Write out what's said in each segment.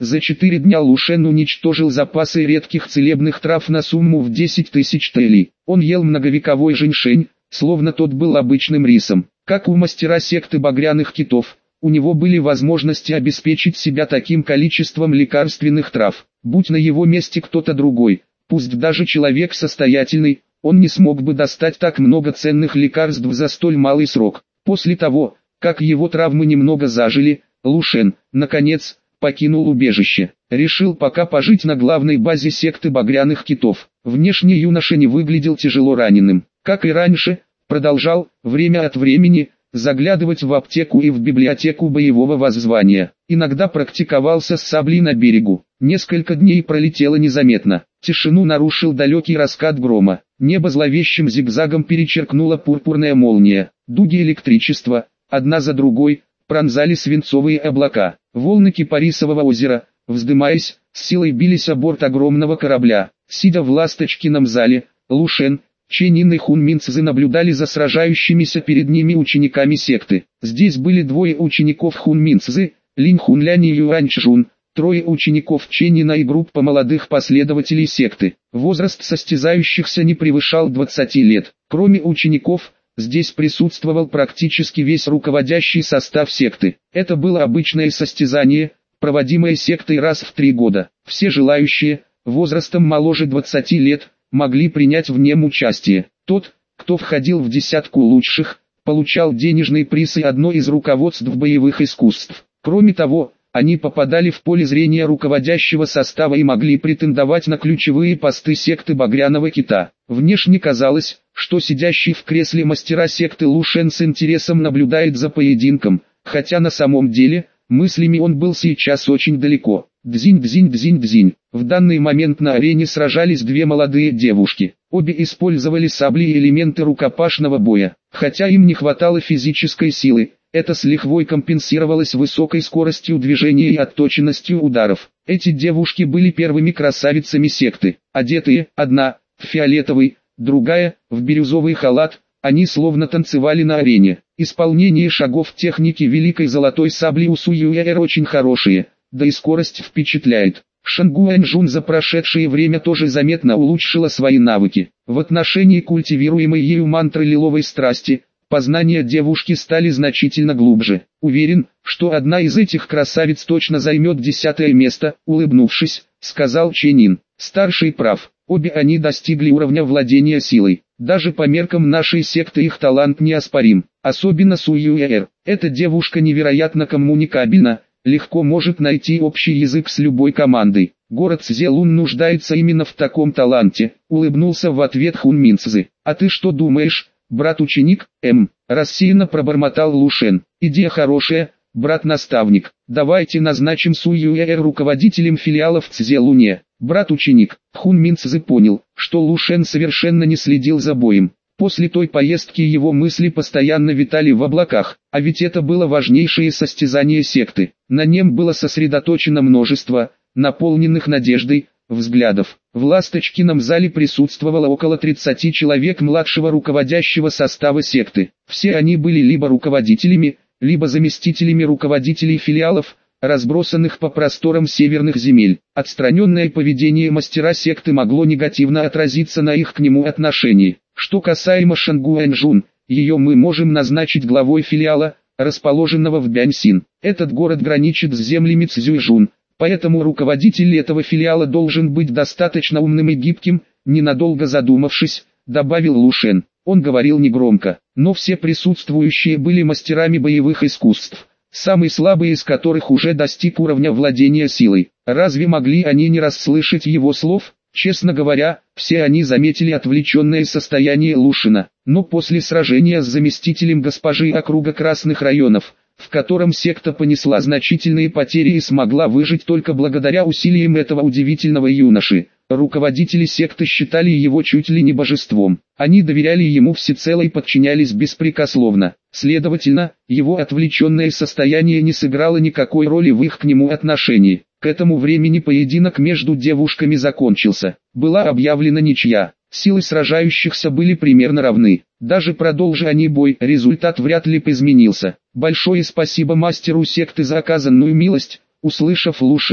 За 4 дня Лушен уничтожил запасы редких целебных трав на сумму в 10 тысяч телей. Он ел многовековой женьшень, словно тот был обычным рисом. Как у мастера секты багряных китов, у него были возможности обеспечить себя таким количеством лекарственных трав. Будь на его месте кто-то другой, пусть даже человек состоятельный, он не смог бы достать так много ценных лекарств за столь малый срок. После того, как его травмы немного зажили, Лушен, наконец, покинул убежище. Решил пока пожить на главной базе секты багряных китов. Внешне юноша не выглядел тяжело раненым. Как и раньше, продолжал, время от времени, заглядывать в аптеку и в библиотеку боевого воззвания. Иногда практиковался с саблей на берегу. Несколько дней пролетело незаметно. Тишину нарушил далекий раскат грома. Небо зловещим зигзагом перечеркнула пурпурная молния. Дуги электричества, одна за другой, пронзали свинцовые облака. Волны Кипарисового озера, вздымаясь, с силой бились о борт огромного корабля. Сидя в ласточкином зале, Лушен, Ченин и Хун Минцзы наблюдали за сражающимися перед ними учениками секты. Здесь были двое учеников Хун Минцзы, Линь Хунлянь и Юань Чжун, трое учеников Ченина и группа молодых последователей секты. Возраст состязающихся не превышал 20 лет. Кроме учеников, здесь присутствовал практически весь руководящий состав секты. Это было обычное состязание, проводимое сектой раз в 3 года. Все желающие, возрастом моложе 20 лет, могли принять в нем участие. Тот, кто входил в десятку лучших, получал денежный приз и одно из руководств боевых искусств. Кроме того, они попадали в поле зрения руководящего состава и могли претендовать на ключевые посты секты Багряного Кита. Внешне казалось, что сидящий в кресле мастера секты Лушен с интересом наблюдает за поединком, хотя на самом деле, мыслями он был сейчас очень далеко. Дзинь-дзинь-дзинь-дзинь. В данный момент на арене сражались две молодые девушки. Обе использовали сабли и элементы рукопашного боя. Хотя им не хватало физической силы, это с лихвой компенсировалось высокой скоростью движения и отточенностью ударов. Эти девушки были первыми красавицами секты. Одетые, одна, в фиолетовый, другая, в бирюзовый халат, они словно танцевали на арене. Исполнение шагов техники великой золотой сабли у Суюэр очень хорошие, да и скорость впечатляет. Шангуэньжун за прошедшее время тоже заметно улучшила свои навыки. В отношении культивируемой ею мантры лиловой страсти, познания девушки стали значительно глубже. Уверен, что одна из этих красавиц точно займет 10-е место, улыбнувшись, сказал Ченин. Старший прав, обе они достигли уровня владения силой. Даже по меркам нашей секты их талант неоспорим, особенно Суюэр. Эта девушка невероятно коммуникабельна, легко может найти общий язык с любой командой. Город Цзелун нуждается именно в таком таланте, улыбнулся в ответ Хун Минцзы. А ты что думаешь, брат-ученик? Рассеянно пробормотал Лушен. Идея хорошая, брат-наставник. Давайте назначим Суюэр руководителем филиала в Цзелуне. Брат-ученик. Хун Минцзы понял, что Лушен совершенно не следил за боем. После той поездки его мысли постоянно витали в облаках, а ведь это было важнейшее состязание секты. На нем было сосредоточено множество, наполненных надеждой, взглядов. В Ласточкином зале присутствовало около 30 человек младшего руководящего состава секты. Все они были либо руководителями, либо заместителями руководителей филиалов, разбросанных по просторам северных земель. Отстраненное поведение мастера секты могло негативно отразиться на их к нему отношении. Что касаемо Шангуэньжун, ее мы можем назначить главой филиала, расположенного в Бяньсин. Этот город граничит с землями Цзюйжун, поэтому руководитель этого филиала должен быть достаточно умным и гибким, ненадолго задумавшись, добавил Лушен. Он говорил негромко, но все присутствующие были мастерами боевых искусств, самый слабый из которых уже достиг уровня владения силой. Разве могли они не расслышать его слов? Честно говоря, все они заметили отвлеченное состояние Лушена, но после сражения с заместителем госпожи округа Красных районов, в котором секта понесла значительные потери и смогла выжить только благодаря усилиям этого удивительного юноши, руководители секты считали его чуть ли не божеством. Они доверяли ему всецело и подчинялись беспрекословно. Следовательно, его отвлеченное состояние не сыграло никакой роли в их к нему отношении. К этому времени поединок между девушками закончился. Была объявлена ничья. Силы сражающихся были примерно равны. Даже продолжи они бой, результат вряд ли бы изменился. Большое спасибо мастеру секты за оказанную милость. Услышав Лушина,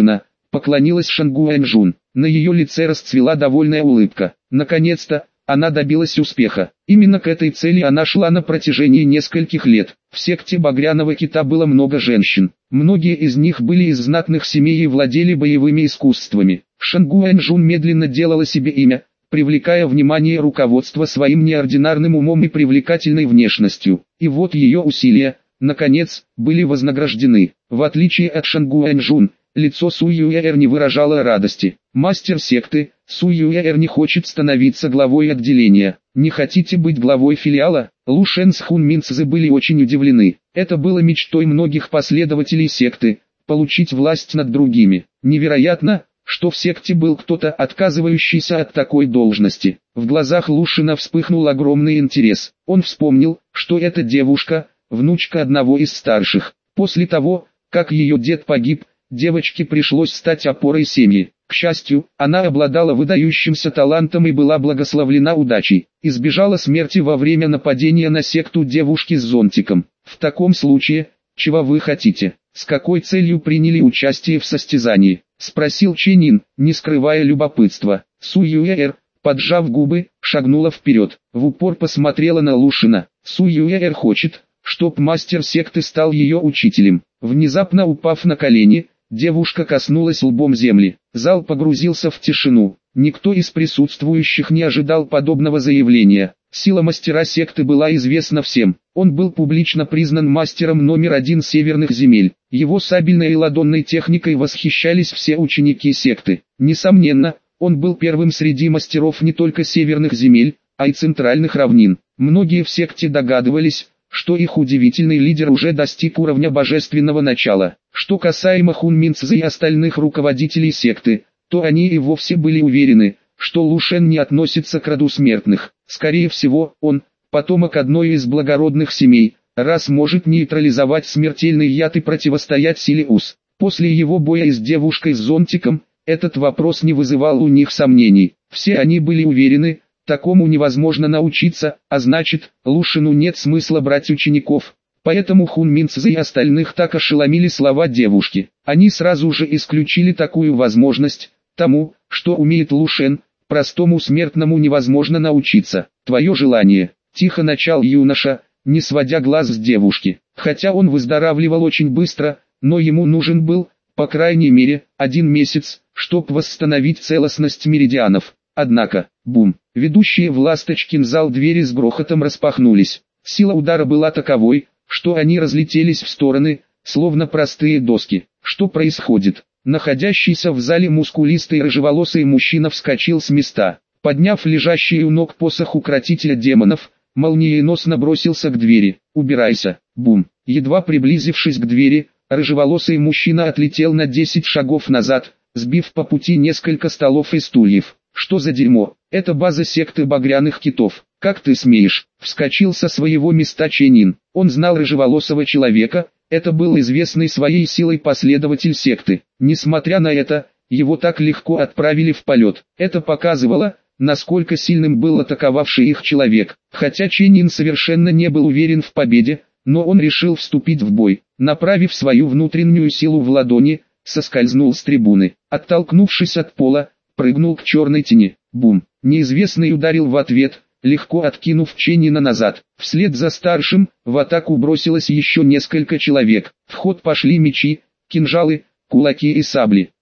поклонилась Шангуаньжун. На ее лице расцвела довольная улыбка. Наконец-то, она добилась успеха. Именно к этой цели она шла на протяжении нескольких лет. В секте Багряного Кита было много женщин. Многие из них были из знатных семей и владели боевыми искусствами. Шангуаньжун медленно делала себе имя, привлекая внимание руководства своим неординарным умом и привлекательной внешностью. И вот ее усилия, наконец, были вознаграждены. В отличие от Шангуаньжун, лицо Су Юээр не выражало радости. Мастер секты, Су Юээр не хочет становиться главой отделения. Не хотите быть главой филиала? Лу Шен с Хун Минцзы были очень удивлены. Это было мечтой многих последователей секты, получить власть над другими. Невероятно, что в секте был кто-то, отказывающийся от такой должности. В глазах Лушина вспыхнул огромный интерес. Он вспомнил, что эта девушка – внучка одного из старших. После того, как ее дед погиб, девочке пришлось стать опорой семьи. К счастью, она обладала выдающимся талантом и была благословлена удачей. Избежала смерти во время нападения на секту девушки с зонтиком. В таком случае, чего вы хотите? С какой целью приняли участие в состязании? Спросил Ченин, не скрывая любопытства. Су Юээр, поджав губы, шагнула вперед. В упор посмотрела на Лушина. Су Юээр хочет, чтоб мастер секты стал ее учителем. Внезапно упав на колени, девушка коснулась лбом земли. Зал погрузился в тишину. Никто из присутствующих не ожидал подобного заявления. Сила мастера секты была известна всем. Он был публично признан мастером номер 1 северных земель. Его сабельной и ладонной техникой восхищались все ученики секты. Несомненно, он был первым среди мастеров не только северных земель, а и центральных равнин. Многие в секте догадывались, что их удивительный лидер уже достиг уровня божественного начала. Что касаемо Хун Минцзы и остальных руководителей секты, то они и вовсе были уверены, что Лу Шен не относится к роду смертных. Скорее всего, он, потомок одной из благородных семей, раз может нейтрализовать смертельный яд и противостоять силе Ус. После его боя с девушкой с зонтиком, этот вопрос не вызывал у них сомнений. Все они были уверены, такому невозможно научиться, а значит, Лу Шену нет смысла брать учеников. Поэтому Хун Минцзы и остальных так ошеломили слова девушки. Они сразу же исключили такую возможность. Тому, что умеет Лу Шен, простому смертному невозможно научиться. Твое желание, тихо начал юноша, не сводя глаз с девушки. Хотя он выздоравливал очень быстро, но ему нужен был, по крайней мере, 1 месяц, чтобы восстановить целостность меридианов. Однако, бум, ведущие в Ласточкин зал двери с грохотом распахнулись. Сила удара была таковой, что они разлетелись в стороны, словно простые доски. Что происходит? Находящийся в зале мускулистый рыжеволосый мужчина вскочил с места. Подняв лежащий у ног посох укротителя демонов, молниеносно бросился к двери. «Убирайся!» Бум! Едва приблизившись к двери, рыжеволосый мужчина отлетел на 10 шагов назад, сбив по пути несколько столов и стульев. «Что за дерьмо? Это база секты Багряных Китов. Как ты смеешь?» Вскочил со своего места Ченин. Он знал рыжеволосого человека, это был известный своей силой последователь секты. Несмотря на это, его так легко отправили в полет. Это показывало, насколько сильным был атаковавший их человек. Хотя Ченин совершенно не был уверен в победе, но он решил вступить в бой. Направив свою внутреннюю силу в ладони, соскользнул с трибуны. Оттолкнувшись от пола, прыгнул к черной тени. Бум! Неизвестный ударил в ответ, легко откинув Ченина назад. Вслед за старшим, в атаку бросилось еще несколько человек. В ход пошли мечи, кинжалы, кулаки и сабли.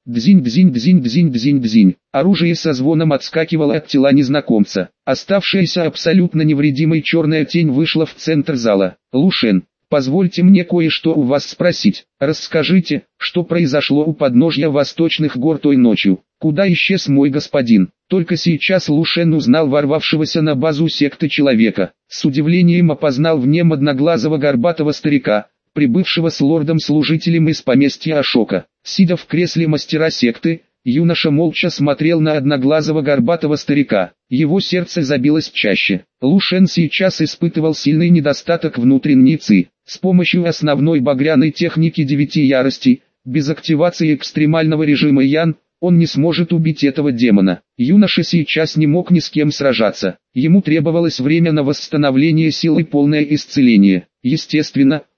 Дзинь-дзинь-дзинь-дзинь-дзинь-дзинь. Оружие со звоном отскакивало от тела незнакомца. Оставшаяся абсолютно невредимой черная тень вышла в центр зала. «Лу Шен, позвольте мне кое-что у вас спросить. Расскажите, что произошло у подножья Восточных гор той ночью? Куда исчез мой господин?» Только сейчас Лу Шен узнал ворвавшегося на базу секты человека. С удивлением опознал в нем одноглазого горбатого старика, прибывшего с лордом-служителем из поместья Ашока. Сидя в кресле мастера секты, юноша молча смотрел на одноглазого горбатого старика. Его сердце забилось чаще. Лу Шен сейчас испытывал сильный недостаток внутренней ци. С помощью основной багряной техники 9 яростей, без активации экстремального режима Ян, он не сможет убить этого демона. Юноша сейчас не мог ни с кем сражаться. Ему требовалось время на восстановление сил и полное исцеление. Естественно,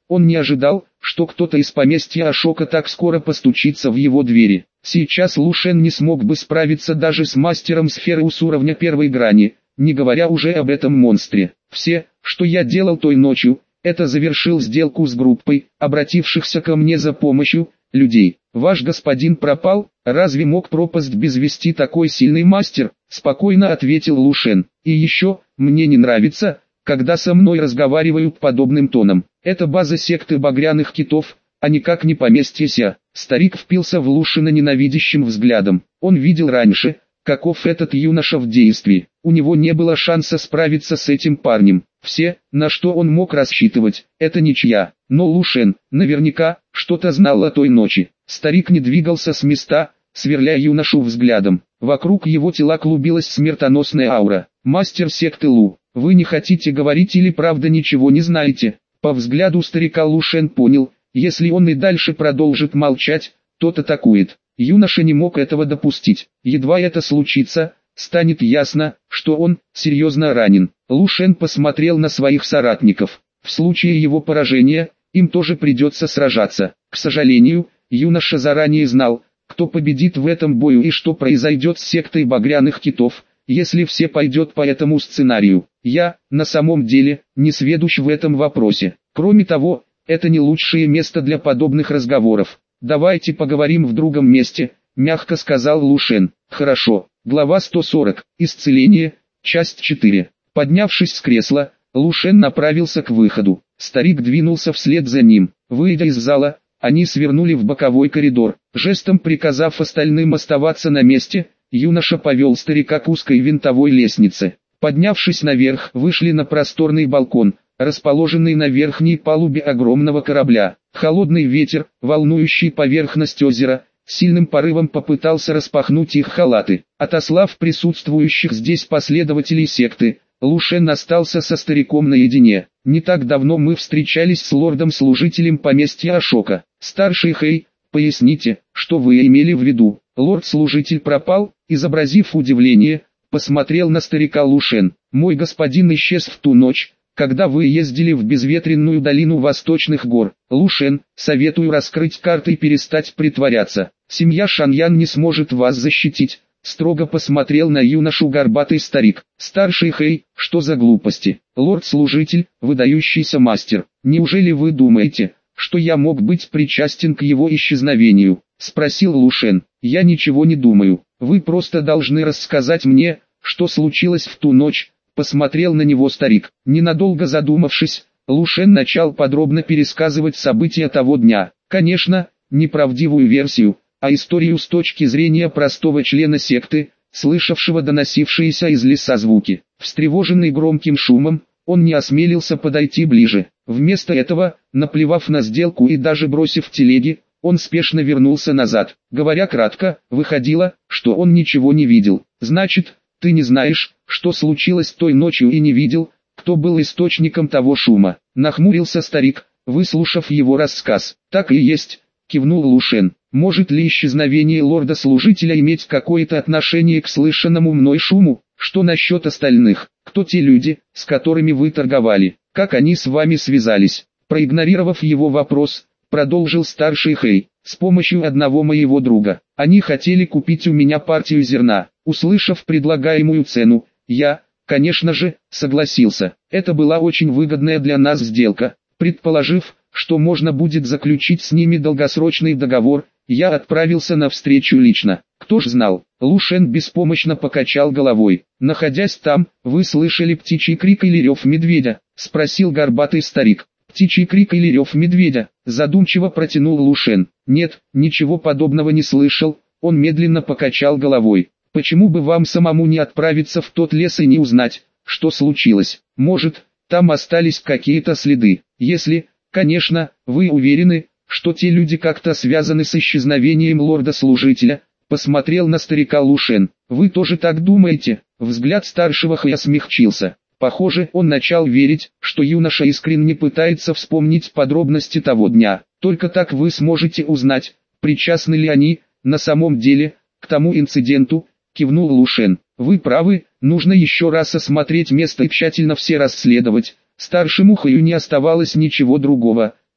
Он не ожидал, что кто-то из поместья Ашока так скоро постучится в его двери. Сейчас Лу Шен не смог бы справиться даже с мастером сферы с уровня первой грани, не говоря уже об этом монстре. Все, что я делал той ночью, это завершил сделку с группой, обратившихся ко мне за помощью, людей. Ваш господин пропал, разве мог пропасть без вести такой сильный мастер? Спокойно ответил Лу Шен. И еще, мне не нравится, когда со мной разговаривают подобным тоном. Это база секты багряных китов, а никак не поместье Ся. Старик впился в Лу Шена ненавидящим взглядом. Он видел раньше, каков этот юноша в действии. У него не было шанса справиться с этим парнем. Все, на что он мог рассчитывать, это ничья. Но Лу Шен, наверняка, что-то знал о той ночи. Старик не двигался с места, сверля юношу взглядом. Вокруг его тела клубилась смертоносная аура. «Мастер секты Лу, вы не хотите говорить или правда ничего не знаете?» По взгляду старика Лу Шен понял, если он и дальше продолжит молчать, тот атакует. Юноша не мог этого допустить. Едва это случится, станет ясно, что он серьезно ранен. Лу Шен посмотрел на своих соратников. В случае его поражения, им тоже придется сражаться. К сожалению, юноша заранее знал, кто победит в этом бою и что произойдет с сектой багряных китов, если все пойдет по этому сценарию. Я, на самом деле, не сведущ в этом вопросе. Кроме того, это не лучшее место для подобных разговоров. «Давайте поговорим в другом месте», — мягко сказал Лу Шен. «Хорошо». Глава 140. Исцеление. Часть 4. Поднявшись с кресла, Лу Шен направился к выходу. Старик двинулся вслед за ним. Выйдя из зала, они свернули в боковой коридор. Жестом приказав остальным оставаться на месте, юноша повел старика к узкой винтовой лестнице. Поднявшись наверх, вышли на просторный балкон, расположенный на верхней палубе огромного корабля. Холодный ветер, волнующий поверхность озера, сильным порывом попытался распахнуть их халаты. Отослав присутствующих здесь последователей секты, Лу Шен остался со стариком наедине. «Не так давно мы встречались с лордом-служителем поместья Ашока. Старший Хэй, поясните, что вы имели в виду?» Лорд-служитель пропал, изобразив удивление, посмотрел на старика Лу Шен. «Мой господин исчез в ту ночь, когда вы ездили в безветренную долину Восточных гор. Лу Шен, советую раскрыть карты и перестать притворяться. Семья Шаньян не сможет вас защитить», — строго посмотрел на юношу горбатый старик. «Старший Хэй, что за глупости? Лорд-служитель, выдающийся мастер. Неужели вы думаете, что я мог быть причастен к его исчезновению?» — спросил Лу Шен. «Я ничего не думаю. Вы просто должны рассказать мне, что случилось в ту ночь». Посмотрел на него старик. Ненадолго задумавшись, Лу Шен начал подробно пересказывать события того дня. Конечно, не правдивую версию, а историю с точки зрения простого члена секты, слышавшего доносившиеся из леса звуки. Встревоженный громким шумом, он не осмелился подойти ближе. Вместо этого, наплевав на сделку и даже бросив телеги, он спешно вернулся назад. Говоря кратко, выходило, что он ничего не видел. «Значит, ты не знаешь, что случилось той ночью и не видел, кто был источником того шума?» Нахмурился старик, выслушав его рассказ. «Так и есть», — кивнул Лу Шен. «Может ли исчезновение лорда-служителя иметь какое-то отношение к слышанному мной шуму? Что насчет остальных? Кто те люди, с которыми вы торговали? Как они с вами связались?» Проигнорировав его вопрос, продолжил старший Хэй. «С помощью одного моего друга. Они хотели купить у меня партию зерна. Услышав предлагаемую цену, я, конечно же, согласился. Это была очень выгодная для нас сделка. Предположив, что можно будет заключить с ними долгосрочный договор, я отправился навстречу лично. Кто ж знал?» Лу Шен беспомощно покачал головой. «Находясь там, вы слышали птичий крик или рев медведя?» — спросил горбатый старик. «Птичий крик или рев медведя?» — задумчиво протянул Лу Шен. «Нет, ничего подобного не слышал». Он медленно покачал головой. «Почему бы вам самому не отправиться в тот лес и не узнать, что случилось? Может, там остались какие-то следы. Если, конечно, вы уверены, что те люди как-то связаны с исчезновением лорда-служителя», — посмотрел на старика Лу Шен. «Вы тоже так думаете?» Взгляд старшего Хэя смягчился. Похоже, он начал верить, что юноша искренне пытается вспомнить подробности того дня. Только так вы сможете узнать, причастны ли они, на самом деле, к тому инциденту, кивнул Лу Шен. Вы правы, нужно еще раз осмотреть место и тщательно все расследовать. Старшему Хэю не оставалось ничего другого,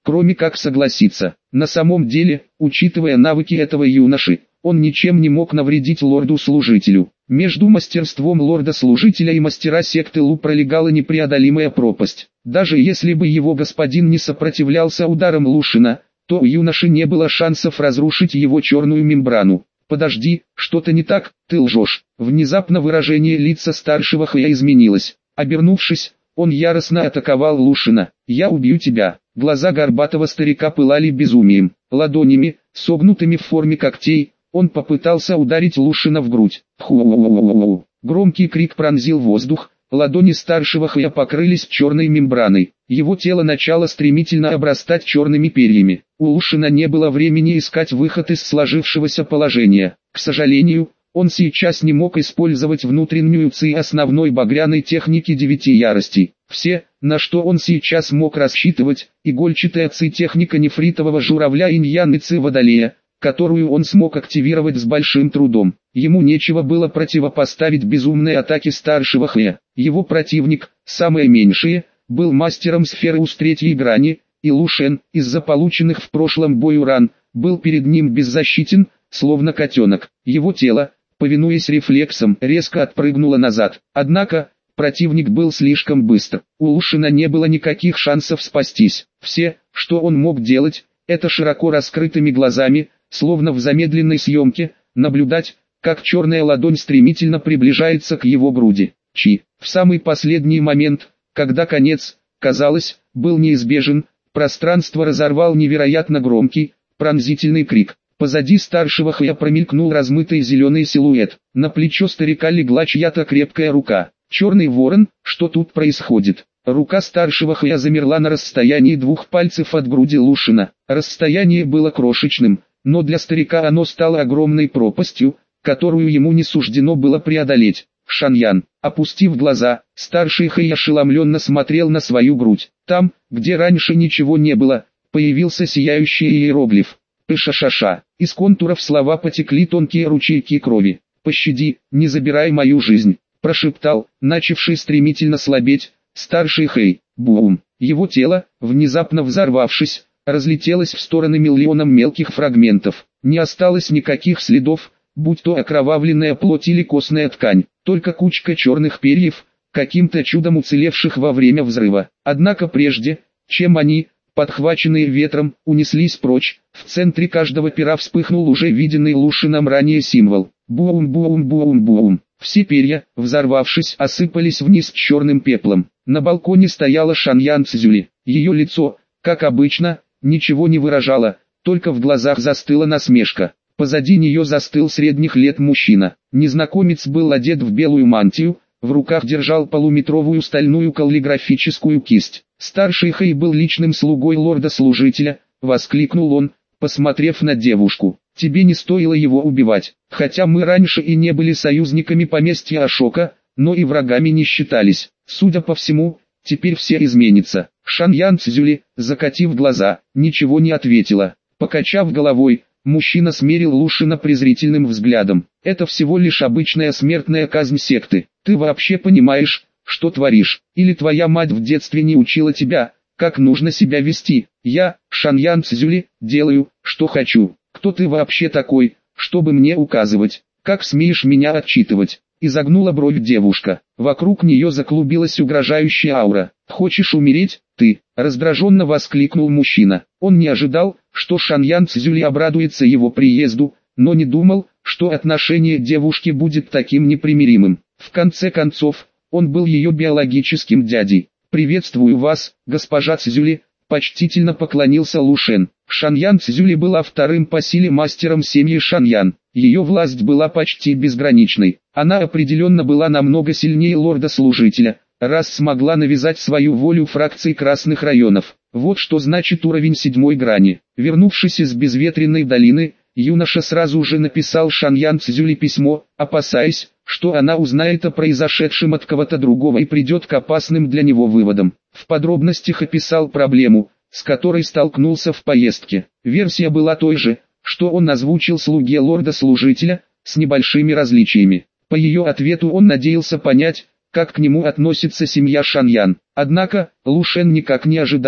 кроме как согласиться. На самом деле, учитывая навыки этого юноши, он ничем не мог навредить лорду-служителю. Между мастерством лорда-служителя и мастера секты Лу пролегала непреодолимая пропасть. Даже если бы его господин не сопротивлялся ударам Лушина, то у юноши не было шансов разрушить его черную мембрану. «Подожди, что-то не так, ты лжешь». Внезапно выражение лица старшего Хэя изменилось. Обернувшись, он яростно атаковал Лушина. «Я убью тебя». Глаза горбатого старика пылали безумием. Ладонями, согнутыми в форме когтей, он попытался ударить Лушина в грудь. Ху-у-у-у-у. Громкий крик пронзил воздух, ладони старшего Хэя покрылись черной мембраной. Его тело начало стремительно обрастать черными перьями. У Лушина не было времени искать выход из сложившегося положения. К сожалению, он сейчас не мог использовать внутреннюю ци основной багряной техники 9 яростей. Все, на что он сейчас мог рассчитывать, игольчатая ци техника нефритового журавля инь-ян и ци водолея, которую он смог активировать с большим трудом. Ему нечего было противопоставить безумной атаке старшего Хэя. Его противник, самое меньшее, был мастером сферы у третьей грани, и Лушен, из-за полученных в прошлом бою ран, был перед ним беззащитен, словно котенок. Его тело, повинуясь рефлексам, резко отпрыгнуло назад. Однако, противник был слишком быстр. У Лушина не было никаких шансов спастись. Все, что он мог делать, это широко раскрытыми глазами, словно в замедленной съемке, наблюдать, как черная ладонь стремительно приближается к его груди. В самый последний момент, когда конец, казалось, был неизбежен, пространство разорвал невероятно громкий, пронзительный крик. Позади старшего Хэя промелькнул размытый зеленый силуэт. На плечо старика легла чья-то крепкая рука. «Черный ворон, что тут происходит?» Рука старшего Хэя замерла на расстоянии 2 пальцев от груди Лушина. Расстояние было крошечным, но для старика оно стало огромной пропастью, которую ему не суждено было преодолеть. Шаньян, опустив глаза, старший Хэй ошеломленно смотрел на свою грудь. Там, где раньше ничего не было, появился сияющий иероглиф. Пышашаша. Из контуров слова потекли тонкие ручейки крови. «Пощади, не забирай мою жизнь», прошептал, начавший стремительно слабеть, старший Хэй. Бум. Его тело, внезапно взорвавшись, разлетелось в стороны миллионом мелких фрагментов. Не осталось никаких следов, будь то окровавленная плоть или костная ткань, только кучка черных перьев, каким-то чудом уцелевших во время взрыва. Однако прежде, чем они, подхваченные ветром, унеслись прочь, в центре каждого пера вспыхнул уже виденный Лушином ранее символ. Бум-бум-бум-бум. Все перья, взорвавшись, осыпались вниз черным пеплом. На балконе стояла Шаньян Цзюли. Ее лицо, как обычно, ничего не выражало, только в глазах застыла насмешка. Позади нее застыл средних лет мужчина. Незнакомец был одет в белую мантию, в руках держал полуметровую стальную каллиграфическую кисть. Старший Хэй был личным слугой лорда-служителя, воскликнул он, посмотрев на девушку. «Тебе не стоило его убивать, хотя мы раньше и не были союзниками поместья Ашока, но и врагами не считались. Судя по всему, теперь все изменится». Шаньян Цзюли, закатив глаза, ничего не ответила. Покачав головой, мужчина смерил Лушина презрительным взглядом. «Это всего лишь обычная смертная казнь секты. Ты вообще понимаешь, что творишь? Или твоя мать в детстве не учила тебя, как нужно себя вести? Я, Шаньян Цзюли, делаю, что хочу. Кто ты вообще такой, чтобы мне указывать? Как смеешь меня отчитывать?» Изогнула бровь девушка. Вокруг нее заклубилась угрожающая аура. «Хочешь умереть, ты?» Раздраженно воскликнул мужчина. Он не ожидал, что Шаньян Цзюли обрадуется его приезду, но не думал, что отношение девушки будет таким непримиримым. В конце концов, он был ее биологическим дядей. «Приветствую вас, госпожа Цзюли», почтительно поклонился Лушен. Шаньян Цзюли была вторым по силе мастером семьи Шаньян. Ее власть была почти безграничной. Она определенно была намного сильнее лорда-служителя, раз смогла навязать свою волю фракции красных районов. Вот что значит уровень 7 грани. Вернувшись из безветренной долины, юноша сразу же написал Шаньян Цзюли письмо, опасаясь, что она узнает о произошедшем от кого-то другого и придет к опасным для него выводам. В подробностях описал проблему, с которой столкнулся в поездке. Версия была той же, что он озвучил слуге лорда-служителя, с небольшими различиями. По ее ответу он надеялся понять, как к нему относится семья Шаньян. Однако, Лушен никак не ожидал,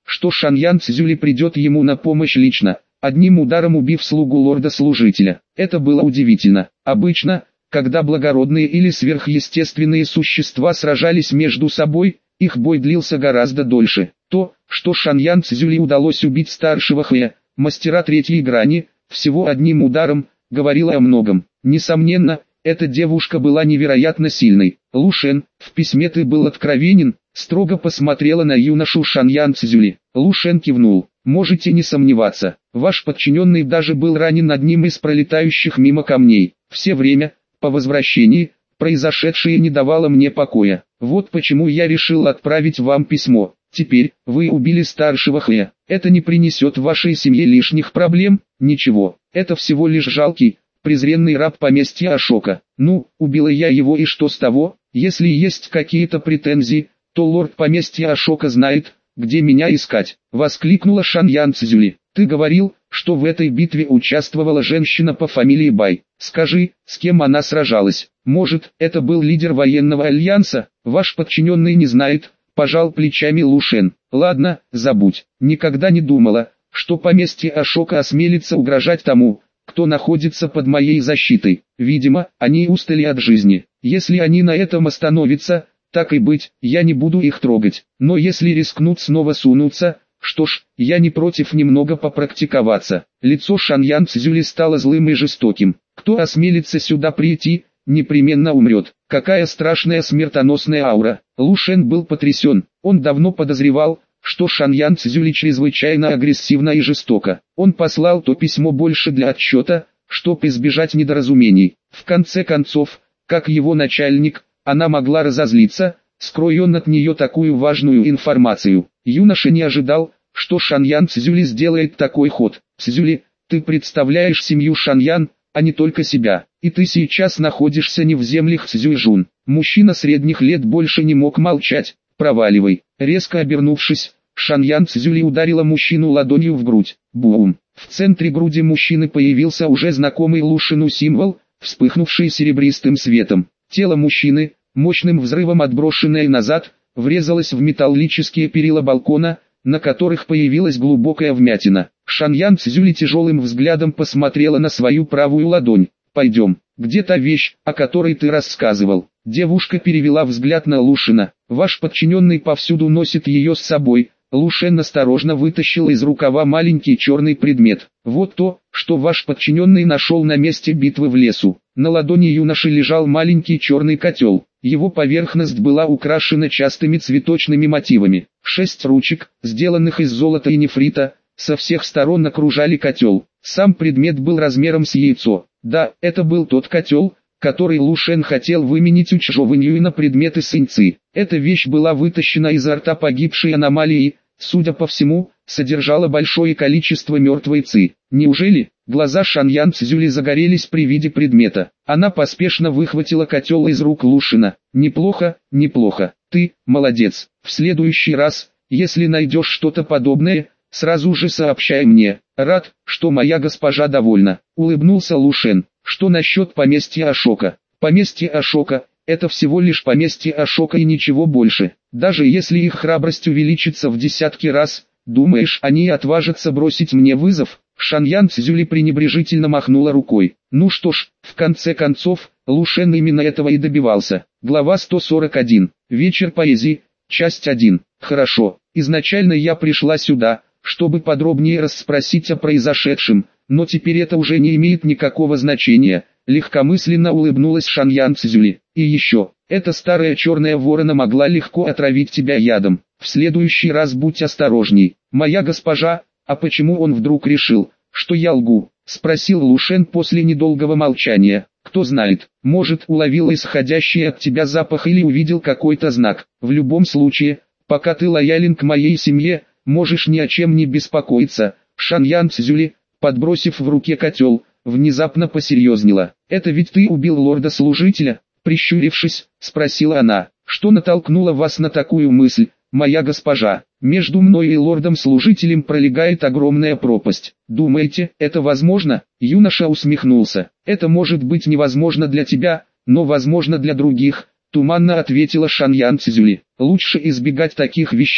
что Шаньян Цзюли придет ему на помощь лично, одним ударом убив слугу лорда-служителя. Это было удивительно. Обычно, когда благородные или сверхъестественные существа сражались между собой, их бой длился гораздо дольше. То, что Шаньян Цзюли удалось убить старшего Хэя, мастера третьей грани, всего одним ударом, говорило о многом. Несомненно, эта девушка была невероятно сильной. Лу Шен, в письме ты был откровенен, строго посмотрела на юношу Шаньян Цзюли. Лу Шен кивнул. Можете не сомневаться, ваш подчиненный даже был ранен одним из пролетающих мимо камней. Все время, по возвращении, произошедшее не давало мне покоя. Вот почему я решил отправить вам письмо. Теперь, вы убили старшего Хэя. Это не принесет вашей семье лишних проблем? Ничего, это всего лишь жалкий, презренный раб поместья Ашока. Ну, убила я его и что с того? Если есть какие-то претензии, то лорд поместья Ашока знает, где меня искать. Воскликнула Шаньян Цзюли. Ты говорил, что в этой битве участвовала женщина по фамилии Бай. Скажи, с кем она сражалась? Может, это был лидер военного альянса? Ваш подчиненный не знает, пожал плечами Лу Шен. Ладно, забудь. Никогда не думала, что поместье Ашока осмелится угрожать тому, кто находится под моей защитой. Видимо, они устали от жизни. Если они на этом остановятся, так и быть, я не буду их трогать. Но если рискнут снова сунуться, что ж, я не против немного попрактиковаться. Лицо Шаньян Цзюли стало злым и жестоким. Кто осмелится сюда прийти, непременно умрет. Какая страшная смертоносная аура. Лу Шен был потрясен. Он давно подозревал, что Шаньян Цзюли чрезвычайно агрессивна и жестока. Он послал то письмо больше для отчета, чтоб избежать недоразумений. В конце концов, как его начальник, она могла разозлиться, скроя он от нее такую важную информацию. Юноша не ожидал, что Шаньян Цзюли сделает такой ход. Цзюли, ты представляешь семью Шаньян, а не только себя. И ты сейчас находишься не в землях Цзюйжун. Мужчина средних лет больше не мог молчать. Проваливай. Резко обернувшись, Шаньян Цзюли ударила мужчину ладонью в грудь. Бум. В центре груди мужчины появился уже знакомый Лу Шену символ, вспыхнувший серебристым светом. Тело мужчины, мощным взрывом отброшенное назад, врезалось в металлические перила балкона, на которых появилась глубокая вмятина. Шаньян Цзюли тяжелым взглядом посмотрела на свою правую ладонь. «Пойдем, где та вещь, о которой ты рассказывал?» Девушка перевела взгляд на Лу Шена. «Ваш подчиненный повсюду носит ее с собой». Лу Шен осторожно вытащил из рукава маленький черный предмет. «Вот то, что ваш подчиненный нашел на месте битвы в лесу». На ладони юноши лежал маленький черный котел. Его поверхность была украшена частыми цветочными мотивами. 6 ручек, сделанных из золота и нефрита, со всех сторон окружали котел. Сам предмет был размером с яйцо. Да, это был тот котел, который Лу Шен хотел выменить у Чжоу Вэньюй на предметы синьци. Эта вещь была вытащена изо рта погибшей аномалии, судя по всему, содержала большое количество мертвой ци. Неужели? Глаза Шаньян Цзюли загорелись при виде предмета. Она поспешно выхватила котел из рук Лу Шена. «Неплохо, неплохо. Ты, молодец. В следующий раз, если найдешь что-то подобное, сразу же сообщай мне. Рад, что моя госпожа довольна», — улыбнулся Лу Шен. «Что насчет поместья Ашока?» «Поместье Ашока — это всего лишь поместье Ашока и ничего больше. Даже если их храбрость увеличится в десятки раз, думаешь, они отважатся бросить мне вызов?» Шаньян Цзюли пренебрежительно махнула рукой. Ну что ж, в конце концов, Лу Шен именно этого и добивался. Глава 141. Вечер поэзии. Часть 1. Хорошо, изначально я пришла сюда, чтобы подробнее расспросить о произошедшем, но теперь это уже не имеет никакого значения. Легкомысленно улыбнулась Шаньян Цзюли. И еще, эта старая черная ворона могла легко отравить тебя ядом. В следующий раз будь осторожней. Моя госпожа. «А почему он вдруг решил, что я лгу?» — спросил Лу Шен после недолгого молчания. «Кто знает, может, уловил исходящий от тебя запах или увидел какой-то знак. В любом случае, пока ты лоялен к моей семье, можешь ни о чем не беспокоиться». Шаньян Цзюли, подбросив в руке котел, внезапно посерьезнела. «Это ведь ты убил лорда-служителя?» — прищурившись, спросила она. «Что натолкнуло вас на такую мысль, моя госпожа?» «Между мной и лордом-служителем пролегает огромная пропасть. Думаете, это возможно?» Юноша усмехнулся. «Это может быть невозможно для тебя, но возможно для других», — туманно ответила Шаньян Цзюли. «Лучше избегать таких вещей,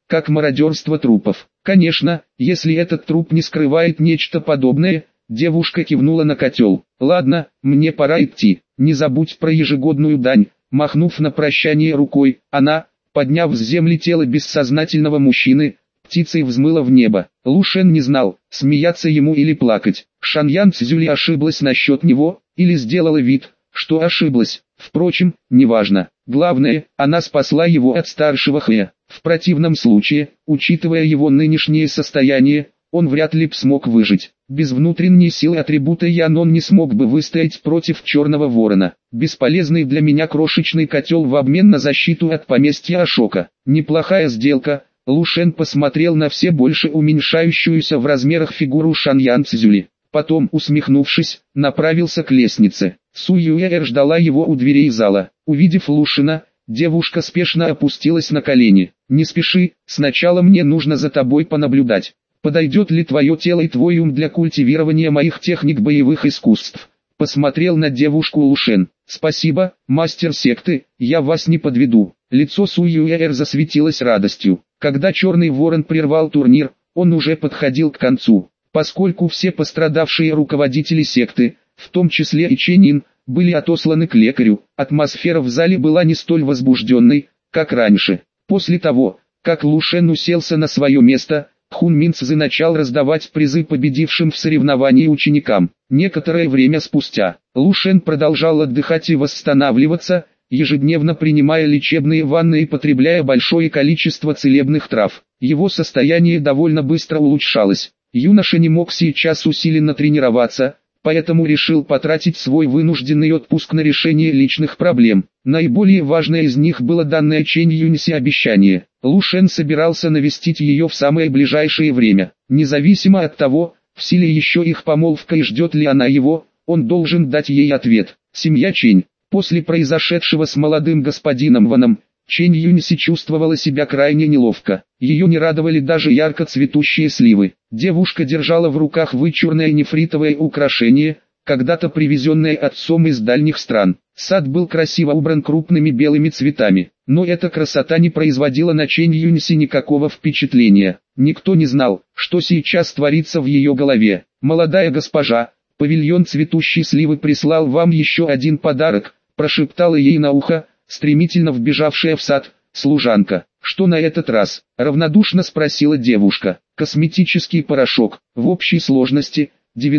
как мародерство трупов. Конечно, если этот труп не скрывает нечто подобное. Девушка кивнула на котел. Ладно, мне пора идти. Не забудь про ежегодную дань. Махнув на прощание рукой, она, подняв с земли тело бессознательного мужчины, птицей взмыла в небо. Лу Шен не знал, смеяться ему или плакать. Шаньян Цзюли ошиблась насчет него, или сделала вид, что ошиблась. Впрочем, неважно. Главное, она спасла его от старшего Хэя. В противном случае, учитывая его нынешнее состояние, он вряд ли б смог выжить. Без внутренней силы атрибута Ян он не смог бы выстоять против Черного Ворона. Бесполезный для меня крошечный котел в обмен на защиту от поместья Ашока. Неплохая сделка. Лу Шен посмотрел на все больше уменьшающуюся в размерах фигуру Шаньян Цзюли. Потом, усмехнувшись, направился к лестнице. Су Юэр ждала его у дверей зала. Увидев Лу Шена, девушка спешно опустилась на колени. «Не спеши, сначала мне нужно за тобой понаблюдать. Подойдет ли твое тело и твой ум для культивирования моих техник боевых искусств?» Посмотрел на девушку Лу Шен. «Спасибо, мастер секты, я вас не подведу». Лицо Су Юэр засветилось радостью. Когда Черный Ворон прервал турнир, он уже подходил к концу. Поскольку все пострадавшие руководители секты, в том числе и Ченин, были отосланы к лекарю, атмосфера в зале была не столь возбужденной, как раньше. После того, как Лу Шен уселся на свое место, Хун Минцзы начал раздавать призы победившим в соревновании ученикам. Некоторое время спустя, Лу Шен продолжал отдыхать и восстанавливаться, ежедневно принимая лечебные ванны и потребляя большое количество целебных трав. Его состояние довольно быстро улучшалось. Юноша не мог сейчас усиленно тренироваться, поэтому решил потратить свой вынужденный отпуск на решение личных проблем. Наиболее важное из них было данное Чэнь Юньси обещание. Лу Шен собирался навестить ее в самое ближайшее время. Независимо от того, в силе еще их помолвка и ждет ли она его, он должен дать ей ответ. Семья Чэнь. После произошедшего с молодым господином Ваном, Чэнь Юньси чувствовала себя крайне неловко. Ее не радовали даже ярко цветущие сливы. Девушка держала в руках вычурное нефритовое украшение, когда-то привезенное отцом из дальних стран. Сад был красиво убран крупными белыми цветами, но эта красота не производила на Чэнь Юньси никакого впечатления. Никто не знал, что сейчас творится в ее голове. «Молодая госпожа, павильон цветущей сливы прислал вам еще один подарок», прошептала ей на ухо стремительно вбежавшая в сад служанка. «Что на этот раз?» — равнодушно спросила девушка. «Косметический порошок. В общей сложности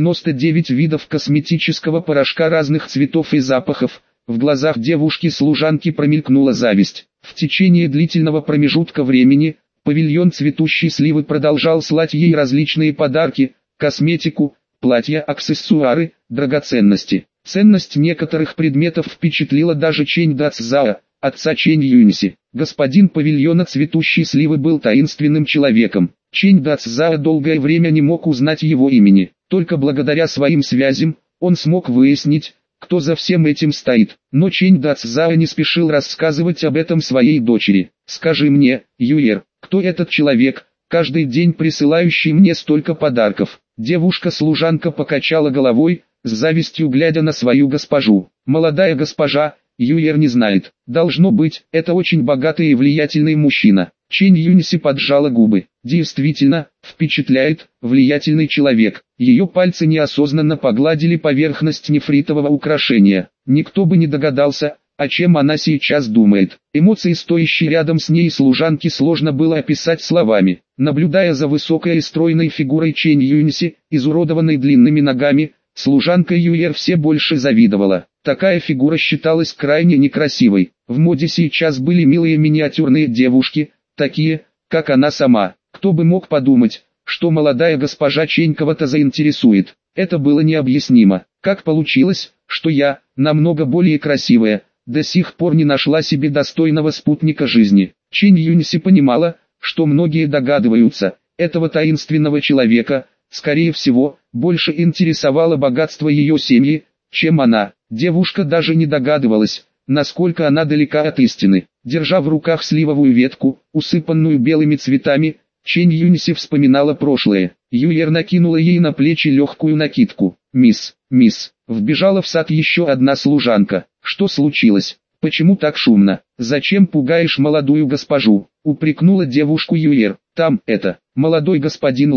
99 видов косметического порошка разных цветов и запахов». В глазах девушки-служанки промелькнула зависть. В течение длительного промежутка времени павильон цветущей сливы продолжал слать ей различные подарки, косметику, платья, аксессуары, драгоценности. Ценность некоторых предметов впечатлила даже Чэнь Дацзао, отца Чэнь Юньси. Господин павильона цветущей сливы был таинственным человеком. Чэнь Дацзао долгое время не мог узнать его имени. Только благодаря своим связям, он смог выяснить, кто за всем этим стоит. Но Чэнь Дацзао не спешил рассказывать об этом своей дочери. «Скажи мне, Юэр, кто этот человек, каждый день присылающий мне столько подарков?» Девушка-служанка покачала головой, с завистью глядя на свою госпожу. «Молодая госпожа, Юэр не знает. Должно быть, это очень богатый и влиятельный мужчина». Чэнь Юньси поджала губы. Действительно, впечатляет, влиятельный человек. Ее пальцы неосознанно погладили поверхность нефритового украшения. Никто бы не догадался, о чем она сейчас думает. Эмоции, стоящие рядом с ней служанки, сложно было описать словами. Наблюдая за высокой и стройной фигурой Чэнь Юньси, изуродованной длинными ногами, служанка Юэр все больше завидовала. Такая фигура считалась крайне некрасивой. В моде сейчас были милые миниатюрные девушки, такие, как она сама. Кто бы мог подумать, что молодая госпожа Чэнь кого-то заинтересует. Это было необъяснимо. Как получилось, что я, намного более красивая, до сих пор не нашла себе достойного спутника жизни. Чэнь Юньси понимала, что многие догадываются, этого таинственного человека, скорее всего, больше интересовало богатство ее семьи, чем она. Девушка даже не догадывалась, насколько она далека от истины. Держа в руках сливовую ветку, усыпанную белыми цветами, Чэнь Юньси вспоминала прошлое. Юэр накинула ей на плечи легкую накидку. «Мисс», вбежала в сад еще одна служанка. «Что случилось?» Почему так шумно? Зачем пугаешь молодую госпожу? Упрекнула девушку Юер. Там, молодой господин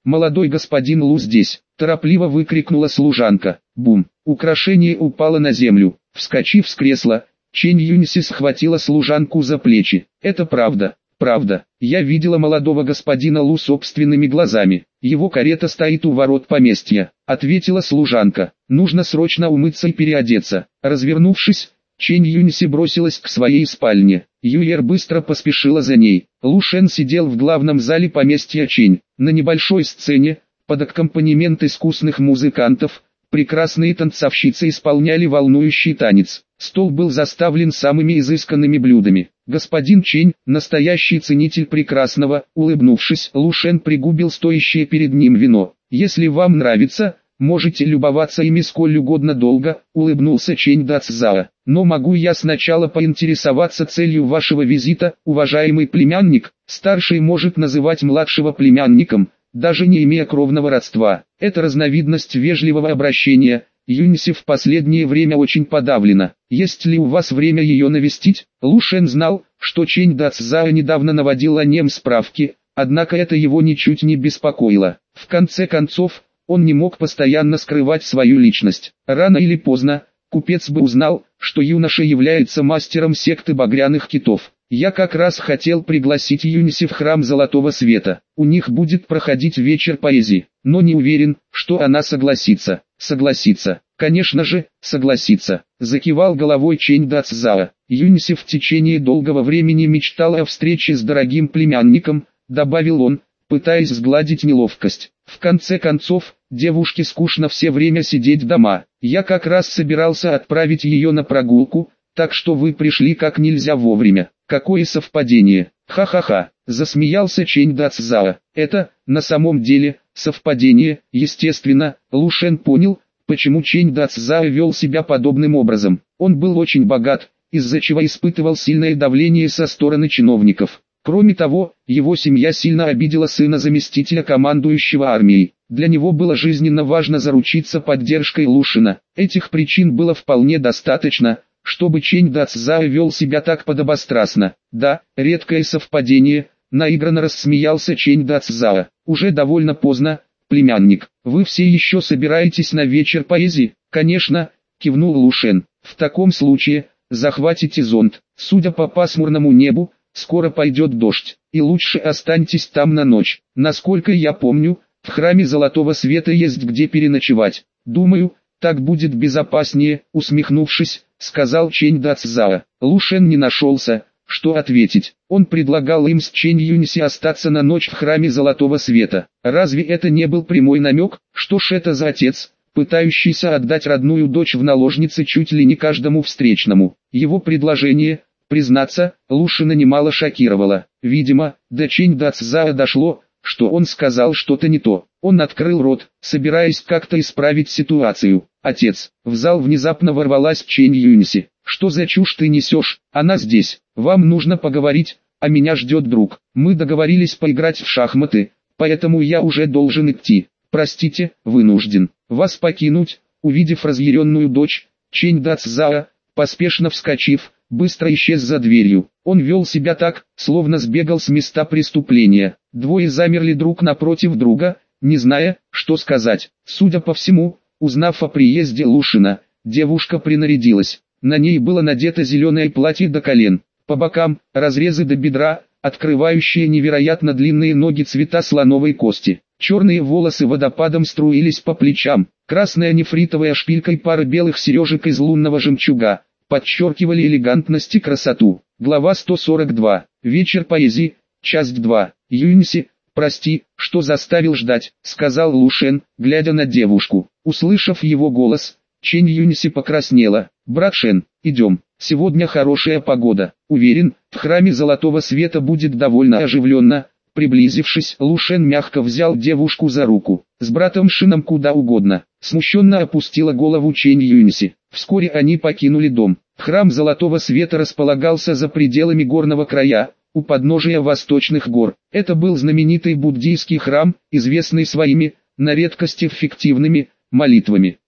Лу здесь. Торопливо выкрикнула служанка. Бум. Украшение упало на землю. Вскочив с кресла, Чэнь Юньси схватила служанку за плечи. Это правда. Правда, я видела молодого господина Лу собственными глазами. Его карета стоит у ворот поместья, ответила служанка. Нужно срочно умыться и переодеться. Развернувшись, Чэнь Юньси бросилась к своей спальне. Юер быстро поспешила за ней. Лу Шен сидел в главном зале поместья Чэнь. На небольшой сцене, под аккомпанемент искусных музыкантов, прекрасные танцовщицы исполняли волнующий танец. Стол был заставлен самыми изысканными блюдами. Господин Чэнь, настоящий ценитель прекрасного, улыбнувшись, Лу Шен пригубил стоящее перед ним вино. Если вам нравится, можете любоваться ими сколь угодно долго, улыбнулся Чэнь Дацзао. Но могу я сначала поинтересоваться целью вашего визита, уважаемый племянник? Старший может называть младшего племянником, даже не имея кровного родства. Это разновидность вежливого обращения. Юньси в последнее время очень подавлена. Есть ли у вас время ее навестить? Лу Шен знал, что Чэнь Дацзао недавно наводил о нем справки, однако это его ничуть не беспокоило. В конце концов, он не мог постоянно скрывать свою личность. Рано или поздно, купец бы узнал, что юноша является мастером секты багряных китов. Я как раз хотел пригласить Юньси в храм Золотого Света. У них будет проходить вечер поэзии, но не уверен, что она согласится. Согласится, конечно же, согласится. Закивал головой Чэнь Дацзао. Юньси в течение долгого времени мечтала о встрече с дорогим племянником, добавил он, пытаясь сгладить неловкость. В конце концов, девушке скучно все время сидеть дома. Я как раз собирался отправить ее на прогулку, так что вы пришли как нельзя вовремя. Какое совпадение. Ха-ха-ха, засмеялся Чэнь Дацзао. Это, на самом деле, совпадение. Естественно, Лу Шен понял, почему Чэнь Дацзао вел себя подобным образом. Он был очень богат, из-за чего испытывал сильное давление со стороны чиновников. Кроме того, его семья сильно обидела сына заместителя командующего армией. Для него было жизненно важно заручиться поддержкой Лу Шена. Этих причин было вполне достаточно, чтобы Чэнь Дацзао вел себя так подобострастно. Да, редкое совпадение, наигранно рассмеялся Чэнь Дацзао. Уже довольно поздно, племянник. Вы все еще собираетесь на вечер поэзии? Конечно, кивнул Лу Шен. В таком случае, захватите зонт. Судя по пасмурному небу, скоро пойдет дождь, и лучше останьтесь там на ночь. Насколько я помню, в храме Золотого Света есть где переночевать. Думаю, так будет безопаснее, усмехнувшись, сказал Чэнь Дацзао. Лу Шен не нашелся, что ответить. Он предлагал им с Чэнь Юньси остаться на ночь в храме Золотого Света. Разве это не был прямой намек? Что ж это за отец, пытающийся отдать родную дочь в наложницы чуть ли не каждому встречному? Его предложение, признаться, Лу Шена немало шокировало. Видимо, до Чэнь Дацзао дошло, что он сказал что-то не то. Он открыл рот, собираясь как-то исправить ситуацию. «Отец!» В зал внезапно ворвалась Чэнь Юньси. «Что за чушь ты несешь? Она здесь. Вам нужно поговорить, а меня ждет друг. Мы договорились поиграть в шахматы, поэтому я уже должен идти. Простите, вынужден вас покинуть». Увидев разъяренную дочь, Чэнь Дацзао, поспешно вскочив, быстро исчез за дверью. Он вел себя так, словно сбегал с места преступления. Двое замерли друг напротив друга, не зная, что сказать. Судя по всему, узнав о приезде Лу Шена, девушка принарядилась. На ней было надето зеленое платье до колен. По бокам – разрезы до бедра, открывающие невероятно длинные ноги цвета слоновой кости. Черные волосы водопадом струились по плечам. Красная нефритовая шпилька и пара белых сережек из лунного жемчуга подчеркивали элегантность и красоту. Глава 142. Вечер поэзии. Часть 2. Юньси, прости, что заставил ждать, сказал Лу Шен, глядя на девушку. Услышав его голос, Чэнь Юньси покраснела. Брат Шен, идем, сегодня хорошая погода. Уверен, в храме Золотого Света будет довольно оживленно. Приблизившись, Лу Шен мягко взял девушку за руку. С братом Шином куда угодно. Смущенно опустила голову Чэнь Юньси. Вскоре они покинули дом. Храм Золотого Света располагался за пределами горного края, у подножия восточных гор. Это был знаменитый буддийский храм, известный своими, на редкость эффективными, молитвами.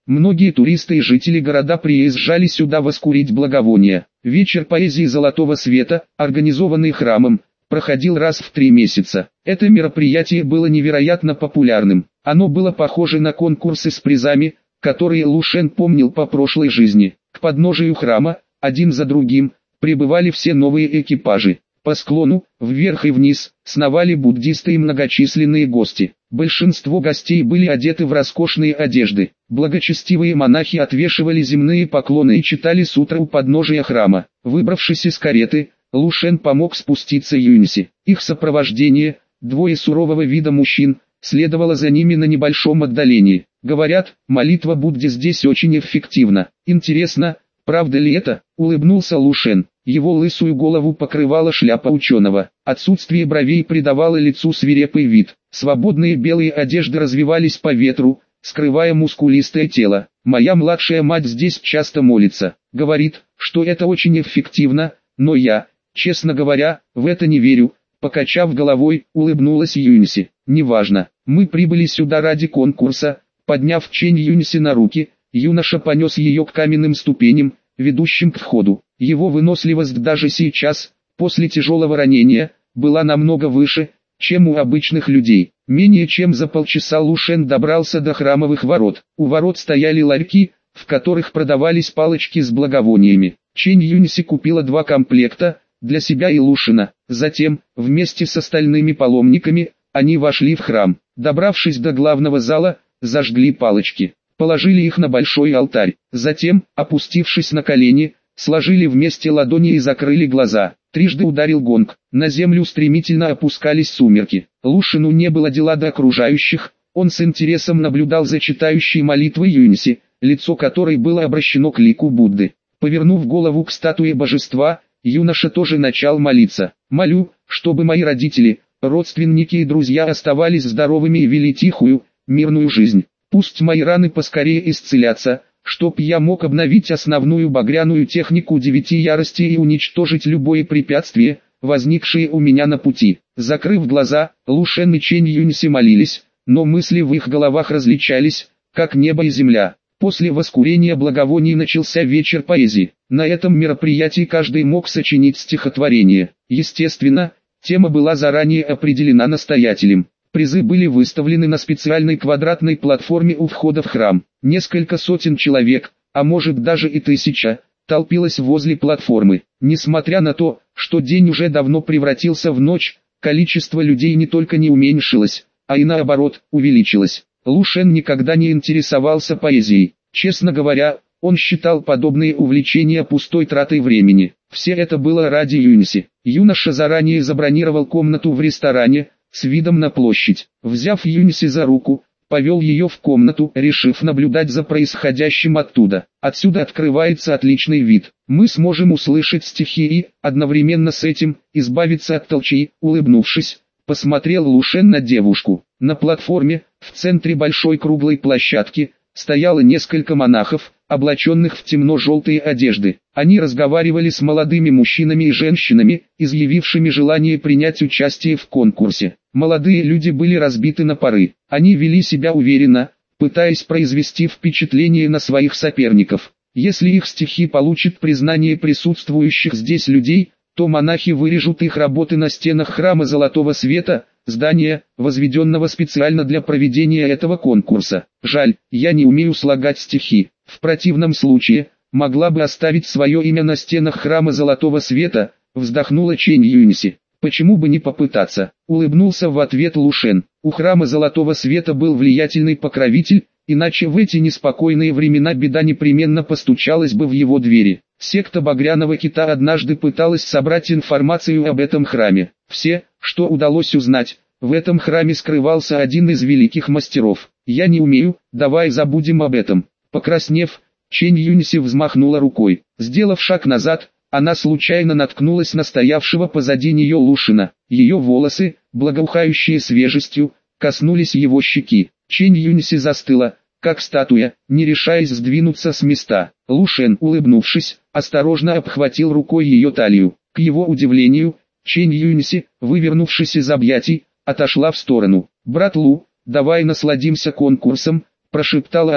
Многие туристы и жители города приезжали сюда воскурить благовония. Вечер поэзии Золотого Света, организованный храмом, проходил раз в 3 месяца. Это мероприятие было невероятно популярным. Оно было похоже на конкурсы с призами, которые Лушен помнил по прошлой жизни. К подножию храма, один за другим, прибывали все новые экипажи. По склону, вверх и вниз, сновали буддисты и многочисленные гости. Большинство гостей были одеты в роскошные одежды. Благочестивые монахи отвешивали земные поклоны и читали сутры у подножия храма. Выбравшись из кареты, Лушен помог спуститься Юньси. Их сопровождение, 2 сурового вида мужчин, следовало за ними на небольшом отдалении. Говорят, молитва Будде здесь очень эффективна. Интересно, правда ли это? Улыбнулся Лушен. Его лысую голову покрывала шляпа ученого. Отсутствие бровей придавало лицу свирепый вид. Свободные белые одежды развивались по ветру, скрывая мускулистое тело. Моя младшая мать здесь часто молится. Говорит, что это очень эффективно, но я, честно говоря, в это не верю. Покачав головой, улыбнулась Юньси. Неважно, мы прибыли сюда ради конкурса. Подняв Чэнь Юньси на руки, юноша понес ее к каменным ступеням, ведущим к входу. Его выносливость даже сейчас, после тяжелого ранения, была намного выше, чем у обычных людей. Менее чем за полчаса Лушен добрался до храмовых ворот. У ворот стояли ларьки, в которых продавались палочки с благовониями. Чэнь Юньси купила 2 комплекта, для себя и Лушена. Затем, вместе с остальными паломниками, они вошли в храм. Добравшись до главного зала, зажгли палочки. Положили их на большой алтарь. Затем, опустившись на колени, сложили вместе ладони и закрыли глаза. Трижды ударил гонг. На землю стремительно опускались сумерки. Лушену не было дела до окружающих. Он с интересом наблюдал за читающей молитвой Юньси, лицо которой было обращено к лику Будды. Повернув голову к статуе божества, юноша тоже начал молиться. «Молю, чтобы мои родители, родственники и друзья оставались здоровыми и вели тихую, мирную жизнь. Пусть мои раны поскорее исцелятся, чтоб я мог обновить основную багряную технику 9 яростей и уничтожить любое препятствие, возникшее у меня на пути». Закрыв глаза, Лушен и Чэнь Юньси молились, но мысли в их головах различались, как небо и земля. После воскурения благовоний начался вечер поэзии. На этом мероприятии каждый мог сочинить стихотворение. Естественно, тема была заранее определена настоятелем. Призы были выставлены на специальной квадратной платформе у входа в храм. Несколько сотен человек, а может даже и 1000, толпилось возле платформы. Несмотря на то, что день уже давно превратился в ночь, количество людей не только не уменьшилось, а и наоборот, увеличилось. Лушен никогда не интересовался поэзией. Честно говоря, он считал подобные увлечения пустой тратой времени. Все это было ради Юньси. Юноша заранее забронировал комнату в ресторане, с видом на площадь. Взяв Юньси за руку, повел ее в комнату, решив наблюдать за происходящим оттуда. Отсюда открывается отличный вид. Мы сможем услышать стихи и, одновременно с этим, избавиться от толчей. Улыбнувшись, посмотрел Лушен на девушку. На платформе, в центре большой круглой площадки, стояло несколько монахов, облаченных в темно-желтые одежды. Они разговаривали с молодыми мужчинами и женщинами, изъявившими желание принять участие в конкурсе. Молодые люди были разбиты на пары. Они вели себя уверенно, пытаясь произвести впечатление на своих соперников. Если их стихи получат признание присутствующих здесь людей, то монахи вырежут их работы на стенах храма Золотого Света, здания, возведенного специально для проведения этого конкурса. Жаль, я не умею слагать стихи. В противном случае, могла бы оставить свое имя на стенах храма Золотого Света, вздохнула Чэнь Юньси. Почему бы не попытаться? Улыбнулся в ответ Лушен. У храма Золотого Света был влиятельный покровитель, иначе в эти неспокойные времена беда непременно постучалась бы в его двери. Секта Багряного Кита однажды пыталась собрать информацию об этом храме. Все, что удалось узнать, в этом храме скрывался один из великих мастеров. Я не умею, давай забудем об этом. Покраснев, Чэнь Юньси взмахнула рукой. Сделав шаг назад, она случайно наткнулась на стоявшего позади нее Лушена. Ее волосы, благоухающие свежестью, коснулись его щеки. Чэнь Юньси застыла, как статуя, не решаясь сдвинуться с места. Лушен, улыбнувшись, осторожно обхватил рукой ее талию. К его удивлению, Чэнь Юньси, вывернувшись из объятий, отошла в сторону. «Брат Лу, давай насладимся конкурсом», – прошептала она,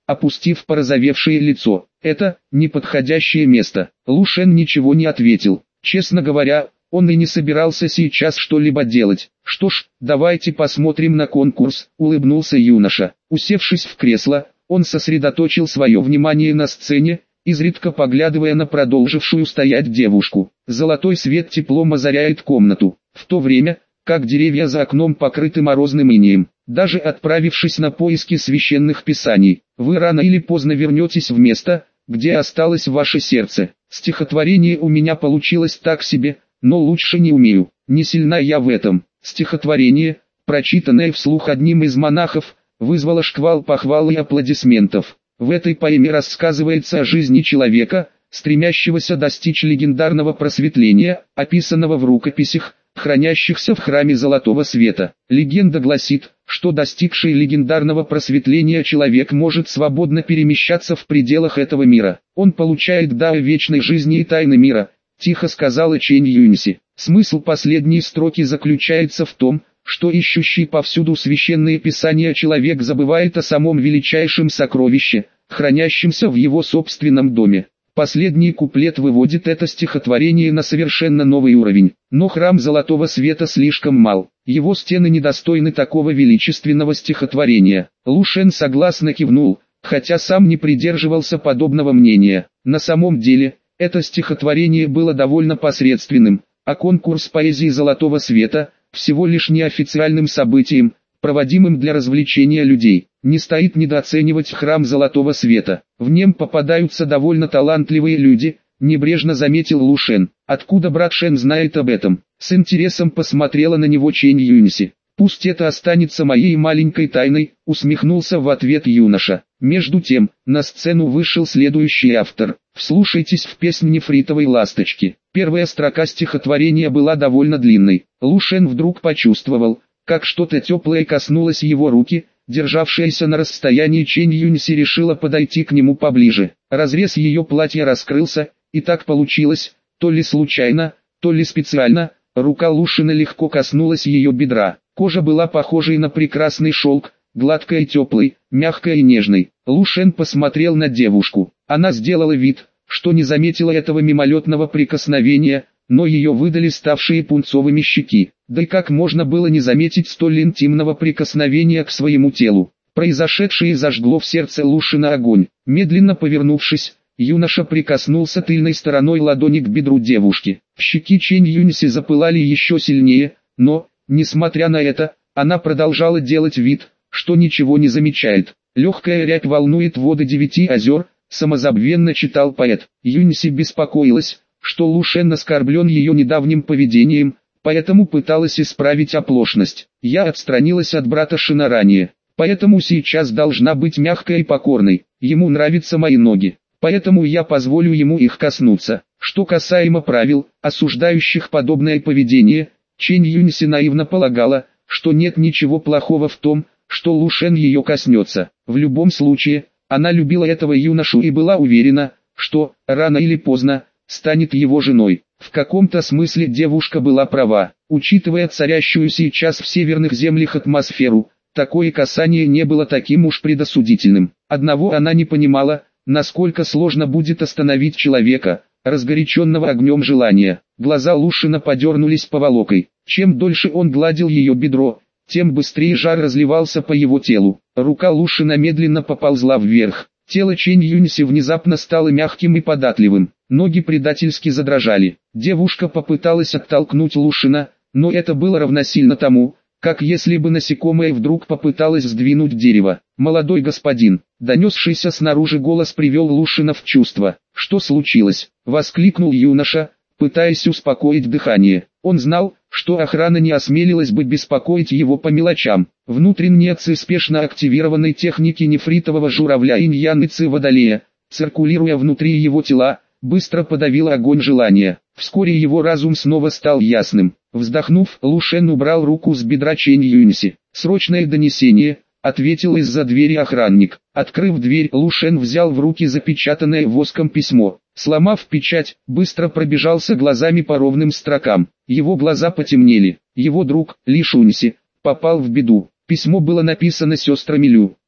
опустив порозовевшее лицо. «Это неподходящее место». Лу Шен ничего не ответил. Честно говоря, он и не собирался сейчас что-либо делать. «Что ж, давайте посмотрим на конкурс», — улыбнулся юноша. Усевшись в кресло, он сосредоточил свое внимание на сцене, изредка поглядывая на продолжившую стоять девушку. Золотой свет теплом озаряет комнату, в то время, как деревья за окном покрыты морозным инеем. Даже отправившись на поиски священных писаний, вы рано или поздно вернетесь в место, где осталось ваше сердце. Стихотворение у меня получилось так себе, но лучше не умею, не сильна я в этом. Стихотворение, прочитанное вслух одним из монахов, вызвало шквал похвал и аплодисментов. В этой поэме рассказывается о жизни человека, стремящегося достичь легендарного просветления, описанного в рукописях, хранящихся в храме Золотого Света. Легенда гласит, что достигший легендарного просветления человек может свободно перемещаться в пределах этого мира. Он получает дар вечной жизни и тайны мира, тихо сказала Чэнь Юньси. Смысл последней строки заключается в том, что ищущий повсюду священные писания человек забывает о самом величайшем сокровище, хранящемся в его собственном доме. Последний куплет выводит это стихотворение на совершенно новый уровень. Но храм Золотого Света слишком мал, его стены недостойны такого величественного стихотворения. Лу Шен согласно кивнул, хотя сам не придерживался подобного мнения. На самом деле, это стихотворение было довольно посредственным, а конкурс поэзии Золотого Света – всего лишь неофициальным событием, проводимым для развлечения людей. Не стоит недооценивать храм Золотого Света. В нем попадаются довольно талантливые люди, небрежно заметил Лу Шен. Откуда брат Шен знает об этом? С интересом посмотрела на него Чэнь Юньси. Пусть это останется моей маленькой тайной, усмехнулся в ответ юноша. Между тем, на сцену вышел следующий автор. Вслушайтесь в песнь нефритовой ласточки. Первая строка стихотворения была довольно длинной. Лу Шен вдруг почувствовал, как что-то теплое коснулось его руки, державшаяся на расстоянии. Чэнь Юньси решила подойти к нему поближе. Разрез ее платья раскрылся, и так получилось, то ли случайно, то ли специально, рука Лу Шена легко коснулась ее бедра. Кожа была похожей на прекрасный шелк, гладкой и теплой, мягкой и нежной. Лу Шен посмотрел на девушку. Она сделала вид, что не заметила этого мимолетного прикосновения, но ее выдали ставшие пунцовыми щеки. Да и как можно было не заметить столь интимного прикосновения к своему телу? Произошедшее зажгло в сердце Лу Шена огонь. Медленно повернувшись, юноша прикоснулся тыльной стороной ладони к бедру девушки. Щеки Чэнь Юньси запылали еще сильнее, но, несмотря на это, она продолжала делать вид, что ничего не замечает. «Легкая рябь волнует воды 9 озер», самозабвенно читал поэт. Юньси беспокоилась, что Лу Шен оскорблен ее недавним поведением, поэтому пыталась исправить оплошность. «Я отстранилась от брата Шена ранее, поэтому сейчас должна быть мягкой и покорной. Ему нравятся мои ноги, поэтому я позволю ему их коснуться». Что касаемо правил, осуждающих подобное поведение, Чэнь Юньси наивно полагала, что нет ничего плохого в том, что Лу Шен ее коснется. В любом случае, она любила этого юношу и была уверена, что, рано или поздно, станет его женой. В каком-то смысле девушка была права. Учитывая царящую сейчас в северных землях атмосферу, такое касание не было таким уж предосудительным. Одного она не понимала, насколько сложно будет остановить человека, разгоряченного огнем желания. Глаза Лу Шена подернулись поволокой. Чем дольше он гладил ее бедро, тем быстрее жар разливался по его телу. Рука Лу Шена медленно поползла вверх. Тело Чэнь Юньси внезапно стало мягким и податливым. Ноги предательски задрожали. Девушка попыталась оттолкнуть Лу Шена, но это было равносильно тому, как если бы насекомое вдруг попыталось сдвинуть дерево. «Молодой господин», донесшийся снаружи голос привел Лу Шена в чувство. «Что случилось?» — воскликнул юноша, пытаясь успокоить дыхание. Он знал, что охрана не осмелилась бы беспокоить его по мелочам. Внутренние ци спешно активированной техники нефритового журавля инь-ян и ци водолея, циркулируя внутри его тела, быстро подавила огонь желания. Вскоре его разум снова стал ясным. Вздохнув, Лу Шен убрал руку с бедра Чэнь Юньси. «Срочное донесение», — ответил из-за двери охранник. Открыв дверь, Лу Шен взял в руки запечатанное воском письмо. Сломав печать, быстро пробежался глазами по ровным строкам. Его глаза потемнели. Его друг, Ли Шуньси, попал в беду. Письмо было написано сестрами Лю.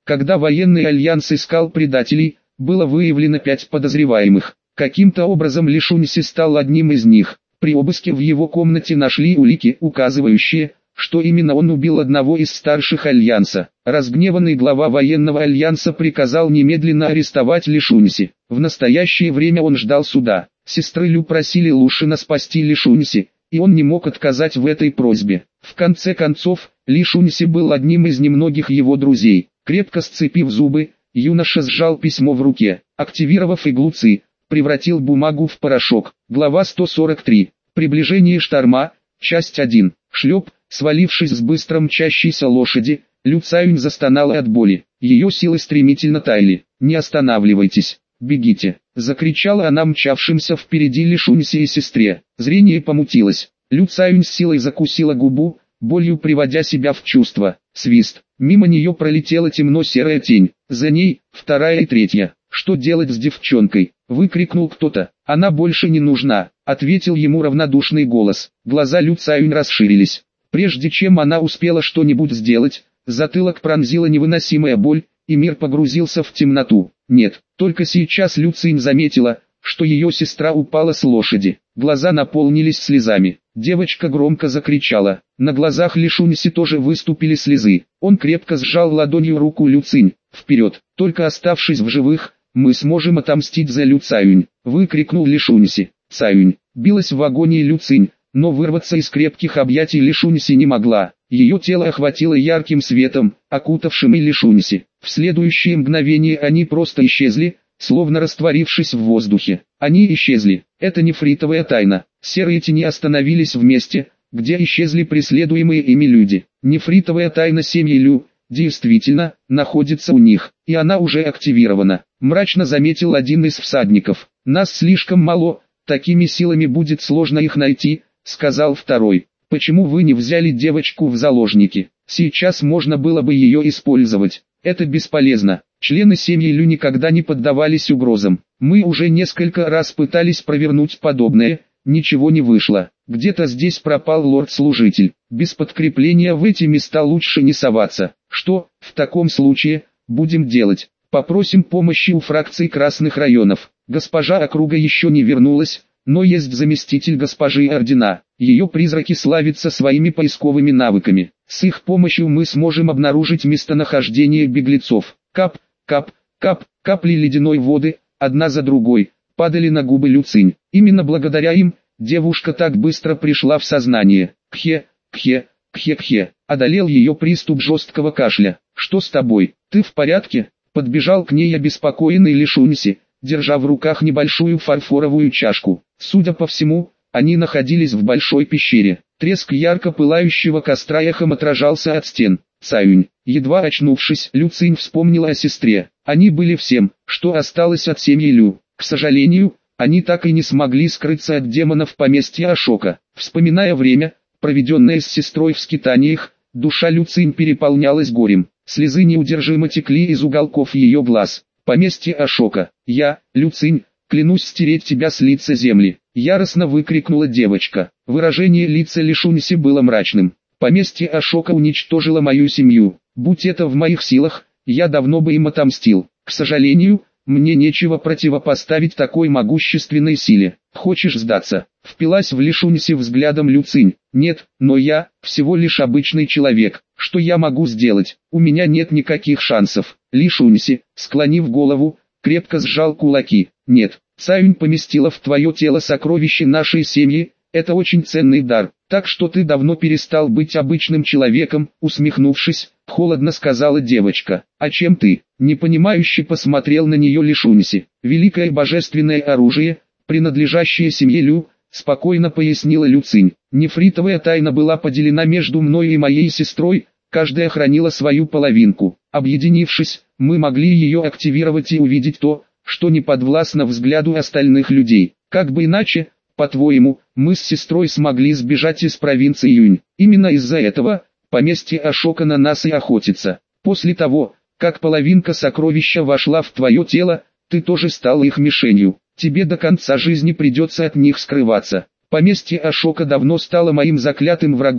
Когда военный альянс искал предателей, было выявлено 5 подозреваемых. Каким-то образом Ли Шуньси стал одним из них. При обыске в его комнате нашли улики, указывающие, что именно он убил одного из старших альянса. Разгневанный глава военного альянса приказал немедленно арестовать Ли Шуньси. В настоящее время он ждал суда. Сестры Лю просили Лушина спасти Ли Шуньси, и он не мог отказать в этой просьбе. В конце концов, Ли Шуньси был одним из немногих его друзей. Крепко сцепив зубы, юноша сжал письмо в руке. Активировав иглу Ци, превратил бумагу в порошок. Глава 143. Приближение шторма. Часть 1. Шлеп. Свалившись с быстро мчащейся лошади, Лю Цаюнь застонала от боли. Ее силы стремительно таяли. «Не останавливайтесь, бегите!» — закричала она мчавшимся впереди Ли Шуньси и сестре. Зрение помутилось. Лю Цаюнь с силой закусила губу, болью приводя себя в чувство. Свист. Мимо нее пролетела темно-серая тень. За ней, вторая и третья. «Что делать с девчонкой?» — выкрикнул кто-то. «Она больше не нужна», — ответил ему равнодушный голос. Глаза Лю Цаюнь расширились. Прежде чем она успела что-нибудь сделать, затылок пронзила невыносимая боль, и мир погрузился в темноту. Нет, только сейчас Лю Цинь заметила, что ее сестра упала с лошади. Глаза наполнились слезами. Девочка громко закричала. На глазах Ли Шуньси тоже выступили слезы. Он крепко сжал ладонью руку Лю Цинь. «Вперед! Только оставшись в живых, мы сможем отомстить за Лю Цаюнь!» — выкрикнул Ли Шуньси. Цаюнь билась в агонии Лю Цинь, но вырваться из крепких объятий Ли Шуньси не могла. Ее тело охватило ярким светом, окутавшим и Ли Шуньси. В следующее мгновение они просто исчезли, словно растворившись в воздухе. Они исчезли. Это нефритовая тайна. Серые тени остановились в месте, где исчезли преследуемые ими люди. Нефритовая тайна семьи Лю действительно находится у них, и она уже активирована. Мрачно заметил один из всадников. «Нас слишком мало, такими силами будет сложно их найти», — сказал второй. «Почему вы не взяли девочку в заложники? Сейчас можно было бы ее использовать. Это бесполезно. Члены семьи Лю никогда не поддавались угрозам. Мы уже несколько раз пытались провернуть подобное, ничего не вышло. Где-то здесь пропал лорд-служитель. Без подкрепления в эти места лучше не соваться. Что, в таком случае, будем делать? Попросим помощи у фракций красных районов. Госпожа округа еще не вернулась, но есть заместитель госпожи Ордена. Ее призраки славятся своими поисковыми навыками. С их помощью мы сможем обнаружить местонахождение беглецов». Кап, кап, кап, капли ледяной воды, одна за другой, падали на губы Лю Цинь. Именно благодаря им, девушка так быстро пришла в сознание. Кхе, кхе, кхе-кхе. Одолел ее приступ жесткого кашля. «Что с тобой? Ты в порядке?» Подбежал к ней обеспокоенный Ли Шуньси, держа в руках небольшую фарфоровую чашку. Судя по всему, они находились в большой пещере. Треск ярко пылающего костра эхом отражался от стен. Цаюнь. Едва очнувшись, Лю Цинь вспомнила о сестре. Они были всем, что осталось от семьи Лю. К сожалению, они так и не смогли скрыться от демонов поместья Ашока. Вспоминая время, проведенное с сестрой в скитаниях, душа Лю Цинь переполнялась горем. Слезы неудержимо текли из уголков ее глаз. «Поместье Ашока, я, Лю Цинь, клянусь стереть тебя с лица земли!» Яростно выкрикнула девочка. Выражение лица Ли Шуньси было мрачным. «Поместье Ашока уничтожило мою семью. Будь это в моих силах, я давно бы им отомстил. К сожалению, мне нечего противопоставить такой могущественной силе. Хочешь сдаться?» Впилась в Ли Шуньси взглядом Лю Цинь. «Нет, но я, всего лишь обычный человек. Что я могу сделать? У меня нет никаких шансов». Ли Шуньси, склонив голову, крепко сжал кулаки. «Нет, Цаюнь поместила в твое тело сокровище нашей семьи, это очень ценный дар, так что ты давно перестал быть обычным человеком», усмехнувшись, холодно сказала девочка. «А чем ты?» Непонимающе посмотрел на нее Ли Шуньси. «Великое божественное оружие, принадлежащее семье Лю», спокойно пояснила Лю Цинь. «Нефритовая тайна была поделена между мной и моей сестрой, каждая хранила свою половинку. Объединившись, мы могли ее активировать и увидеть то, что не подвластно взгляду остальных людей. Как бы иначе, по-твоему, мы с сестрой смогли сбежать из провинции Юнь. Именно из-за этого, поместье Ашока на нас и охотится. После того, как половинка сокровища вошла в твое тело, ты тоже стал их мишенью. Тебе до конца жизни придется от них скрываться. Поместье Ашока давно стало моим заклятым врагом,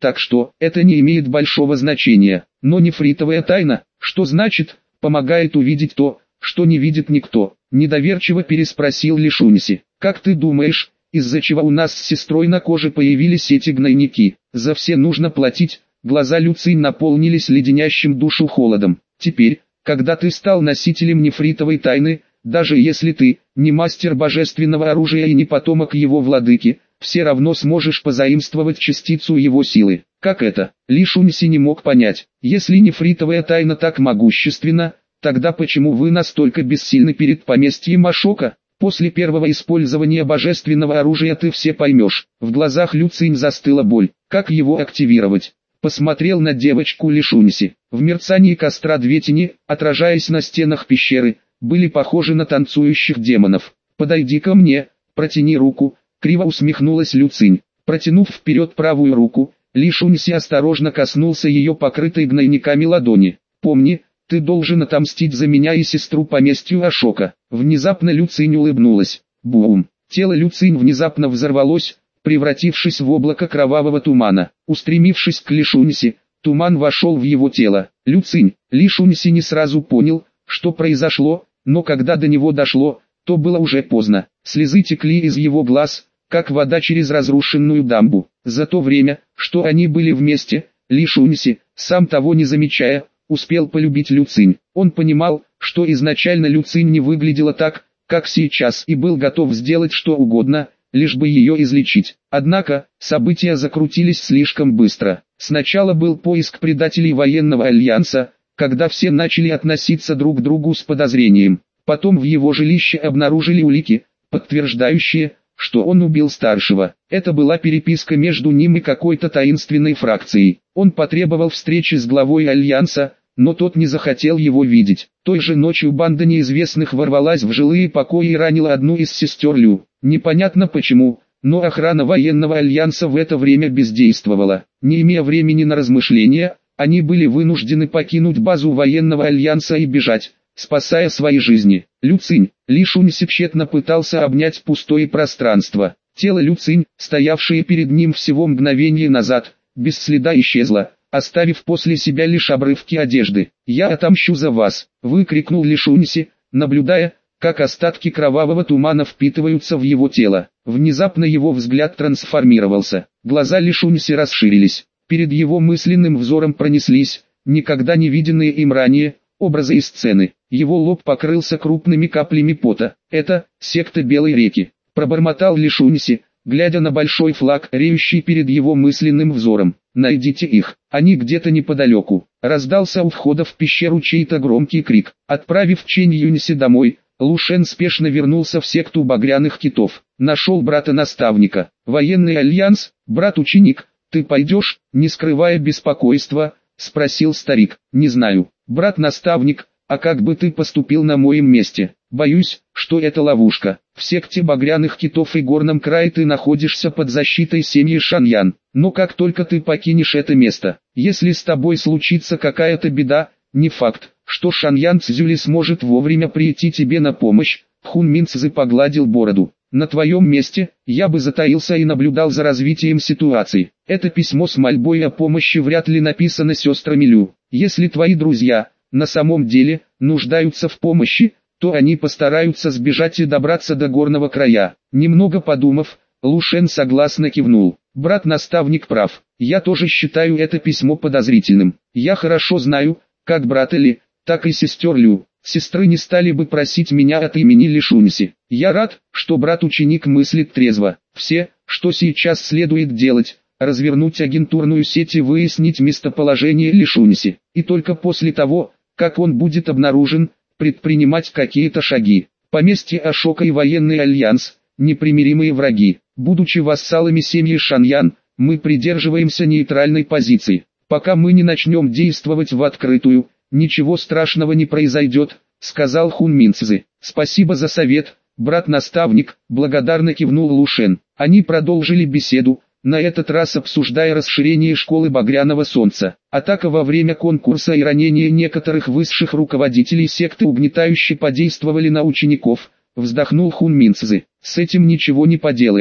так что это не имеет большого значения. Но нефритовая тайна, что значит, помогает увидеть то, что не видит никто? Недоверчиво переспросил Лишуньси. Как ты думаешь, из-за чего у нас с сестрой на коже появились эти гнойники? За все нужно платить. Глаза Люцинь наполнились леденящим душу холодом. Теперь, когда ты стал носителем нефритовой тайны, даже если ты не мастер божественного оружия и не потомок его владыки, все равно сможешь позаимствовать частицу его силы. Как это? Лишуньси не мог понять. Если нефритовая тайна так могущественна, тогда почему вы настолько бессильны перед поместьем Ашока? После первого использования божественного оружия ты все поймешь. В глазах Люцинь застыла боль. Как его активировать? Посмотрел на девочку Лишуньси. В мерцании костра две тени, отражаясь на стенах пещеры, были похожи на танцующих демонов. «Подойди ко мне, протяни руку», — криво усмехнулась Люцинь. Протянув вперед правую руку, Лишуньси осторожно коснулся ее покрытой гнойниками ладони. «Помни, ты должен отомстить за меня и сестру поместью Ашока». Внезапно Люцинь улыбнулась. Бум! Тело Люцинь внезапно взорвалось, превратившись в облако кровавого тумана. Устремившись к Лишуньси, туман вошел в его тело. Лишуньси не сразу понял, что произошло, но когда до него дошло, то было уже поздно. Слезы текли из его глаз, как вода через разрушенную дамбу. За то время, что они были вместе, Лишуньси, сам того не замечая, успел полюбить Люцинь. Он понимал, что изначально Люцинь не выглядела так, как сейчас, и был готов сделать что угодно, лишь бы ее излечить. Однако, события закрутились слишком быстро. Сначала был поиск предателей военного альянса, когда все начали относиться друг к другу с подозрением. Потом в его жилище обнаружили улики, подтверждающие, что он убил старшего. Это была переписка между ним и какой-то таинственной фракцией. Он потребовал встречи с главой альянса, но тот не захотел его видеть. Той же ночью банда неизвестных ворвалась в жилые покои и ранила одну из сестер Лю. Непонятно почему, но охрана военного альянса в это время бездействовала. Не имея времени на размышления, они были вынуждены покинуть базу военного альянса и бежать, спасая свои жизни. Лишуньси тщетно пытался обнять пустое пространство. Тело Люцинь, стоявшее перед ним всего мгновение назад, без следа исчезло, оставив после себя лишь обрывки одежды. «Я отомщу за вас!» — выкрикнул Лишуньси, наблюдая, как остатки кровавого тумана впитываются в его тело. Внезапно его взгляд трансформировался. Глаза Лишуньси расширились. Перед его мысленным взором пронеслись, никогда не виденные им ранее, образы и сцены. Его лоб покрылся крупными каплями пота. «Это секта Белой реки», — пробормотал Лишуньси, глядя на большой флаг, реющий перед его мысленным взором. «Найдите их, они где-то неподалеку». Раздался у входа в пещеру чей-то громкий крик. Отправив Чэнь Юньси домой, Лушен спешно вернулся в секту багряных китов. Нашел брата-наставника. «Военный альянс, брат-ученик, ты пойдешь?» Не скрывая беспокойства, спросил старик. «Не знаю, брат-наставник, а как бы ты поступил на моем месте?» «Боюсь, что это ловушка. В секте багряных китов и горном крае ты находишься под защитой семьи Шаньян. Но как только ты покинешь это место, если с тобой случится какая-то беда, не факт, что Шаньян Цзюли сможет вовремя прийти тебе на помощь». Хун Минцзы погладил бороду. «На твоем месте, я бы затаился и наблюдал за развитием ситуации. Это письмо с мольбой о помощи вряд ли написано сестрами Лю. Если твои друзья, на самом деле, нуждаются в помощи, то они постараются сбежать и добраться до горного края». Немного подумав, Лушен согласно кивнул. «Брат-наставник прав. Я тоже считаю это письмо подозрительным. Я хорошо знаю, как брата Ли, так и сестер Лю. Сестры не стали бы просить меня от имени Лишуньси. Я рад, что брат-ученик мыслит трезво. Все, что сейчас следует делать, развернуть агентурную сеть и выяснить местоположение Лишуньси. И только после того, как он будет обнаружен, предпринимать какие-то шаги. Поместье Ашока и военный альянс – непримиримые враги. Будучи вассалами семьи Шаньян, мы придерживаемся нейтральной позиции. Пока мы не начнем действовать в открытую, ничего страшного не произойдет, сказал Хун Минцзы. «Спасибо за совет, брат-наставник», благодарно кивнул Лушен. Они продолжили беседу, на этот раз обсуждая расширение школы Багряного Солнца. Атака во время конкурса и ранение некоторых высших руководителей секты угнетающе подействовали на учеников, вздохнул Хун Минцзы. «С этим ничего не поделаешь.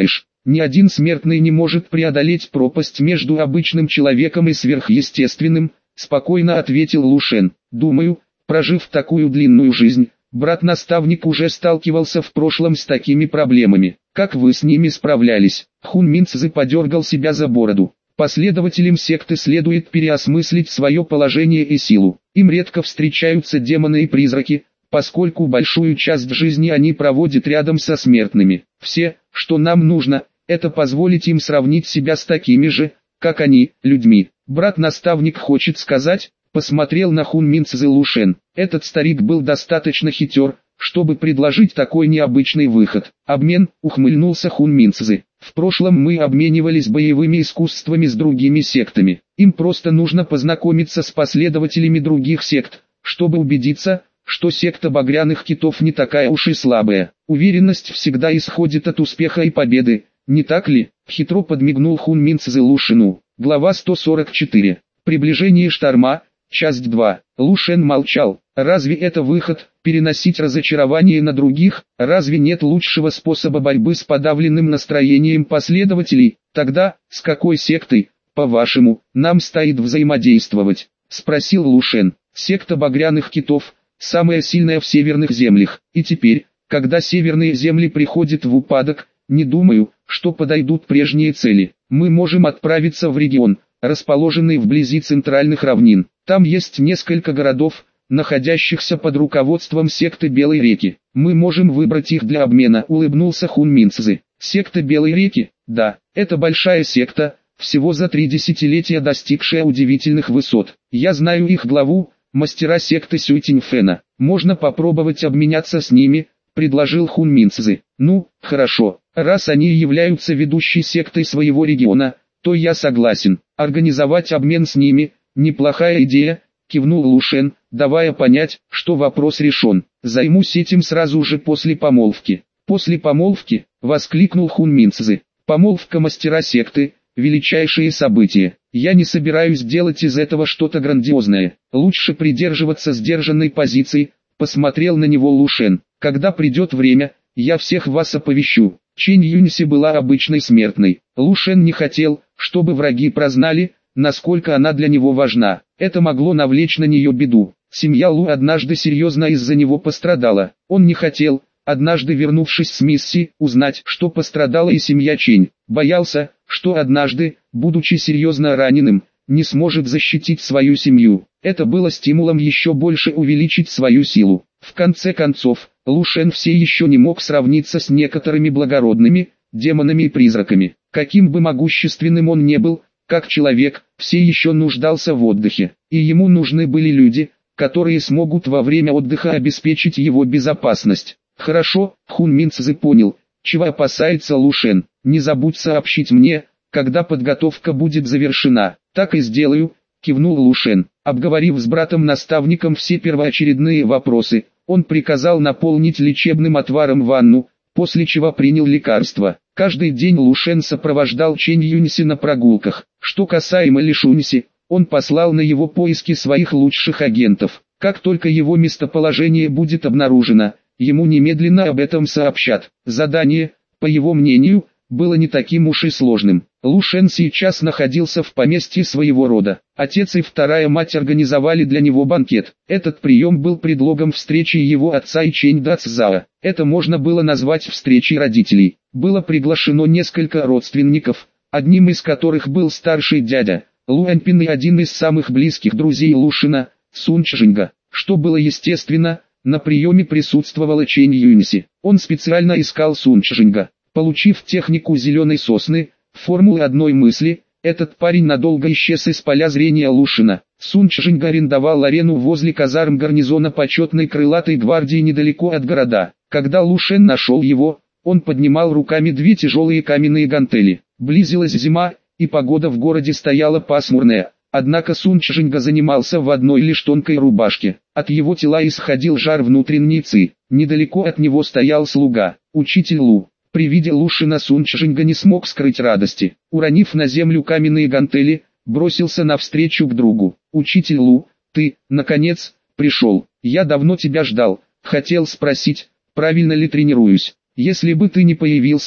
Ни один смертный не может преодолеть пропасть между обычным человеком и сверхъестественным, спокойно ответил Лушен. Думаю, прожив такую длинную жизнь, брат-наставник уже сталкивался в прошлом с такими проблемами. Как вы с ними справлялись? Хун Минцзы подергал себя за бороду. Последователям секты следует переосмыслить свое положение и силу. Им редко встречаются демоны и призраки, поскольку большую часть жизни они проводят рядом со смертными. Все, что нам нужно, это позволить им сравнить себя с такими же, как они, людьми. Брат-наставник хочет сказать, посмотрел на Хун Минцзы Лушен. Этот старик был достаточно хитер, чтобы предложить такой необычный выход. Обмен, ухмыльнулся Хун Минцзы. В прошлом мы обменивались боевыми искусствами с другими сектами. Им просто нужно познакомиться с последователями других сект, чтобы убедиться, что секта Багряных Китов не такая уж и слабая. Уверенность всегда исходит от успеха и победы, не так ли? Хитро подмигнул Хун Минцзы Лушену. Глава 144. Приближение шторма. Часть 2. Лушен молчал. Разве это выход, переносить разочарование на других? Разве нет лучшего способа борьбы с подавленным настроением последователей? Тогда, с какой сектой, по-вашему, нам стоит взаимодействовать? Спросил Лушен. Секта Багряных Китов, самая сильная в северных землях. И теперь, когда северные земли приходят в упадок, не думаю, что подойдут прежние цели. Мы можем отправиться в регион, расположенный вблизи центральных равнин. Там есть несколько городов, находящихся под руководством секты Белой реки. Мы можем выбрать их для обмена, улыбнулся Хун Минцзы. Секта Белой реки? Да, это большая секта, всего за 3 десятилетия достигшая удивительных высот. Я знаю их главу, мастера секты Сюйтиньфэна. Можно попробовать обменяться с ними, предложил Хун Минцзы. Ну, хорошо, раз они являются ведущей сектой своего региона, то я согласен. Организовать обмен с ними – неплохая идея, кивнул Лушен, давая понять, что вопрос решен. Займусь этим сразу же после помолвки. После помолвки, воскликнул Хун Минцзы. Помолвка мастера секты – величайшее событие. Я не собираюсь делать из этого что-то грандиозное. Лучше придерживаться сдержанной позиции, посмотрел на него Лушен. Когда придет время, я всех вас оповещу. Чэнь Юньси была обычной смертной. Лушен не хотел, чтобы враги прознали, насколько она для него важна. Это могло навлечь на нее беду. Семья Лу однажды серьезно из-за него пострадала. Он не хотел, однажды вернувшись с миссии, узнать, что пострадала и семья Чэнь. Боялся, что однажды, будучи серьезно раненым, не сможет защитить свою семью. Это было стимулом еще больше увеличить свою силу. В конце концов, Лушен все еще не мог сравниться с некоторыми благородными демонами и призраками. Каким бы могущественным он не был, как человек, все еще нуждался в отдыхе. И ему нужны были люди, которые смогут во время отдыха обеспечить его безопасность. Хорошо, Хун Минцзы понял, чего опасается Лушен. Не забудь сообщить мне, когда подготовка будет завершена. Так и сделаю, кивнул Лушен. Обговорив с братом-наставником все первоочередные вопросы, он приказал наполнить лечебным отваром ванну, после чего принял лекарство. Каждый день Лушен сопровождал Чэнь Юньси на прогулках. Что касаемо Ли Шуньси, он послал на его поиски своих лучших агентов. Как только его местоположение будет обнаружено, ему немедленно об этом сообщат. Задание, по его мнению, было не таким уж и сложным. Лушен сейчас находился в поместье своего рода. Отец и вторая мать организовали для него банкет. Этот прием был предлогом встречи его отца и Чэнь Дацзао. Это можно было назвать встречей родителей. Было приглашено несколько родственников, одним из которых был старший дядя, Луаньпин, и один из самых близких друзей Лушена, Сун Чжинга. Что было естественно, на приеме присутствовала Чэнь Юньси. Он специально искал Сун Чжинга. Получив технику зеленой сосны, формулы одной мысли, этот парень надолго исчез из поля зрения Лушена. Сун Чжинг арендовал арену возле казарм гарнизона почетной крылатой гвардии недалеко от города. Когда Лушен нашел его, он поднимал руками 2 тяжелые каменные гантели. Близилась зима, и погода в городе стояла пасмурная. Однако Сун Чжинга занимался в одной лишь тонкой рубашке. От его тела исходил жар внутренней ци. Недалеко от него стоял слуга, учитель Лу. При виде Лушена Сун Чжинга не смог скрыть радости. Уронив на землю каменные гантели, бросился навстречу к другу. «Учитель Лу, ты, наконец, пришел. Я давно тебя ждал. Хотел спросить, правильно ли тренируюсь. Если бы ты не появился,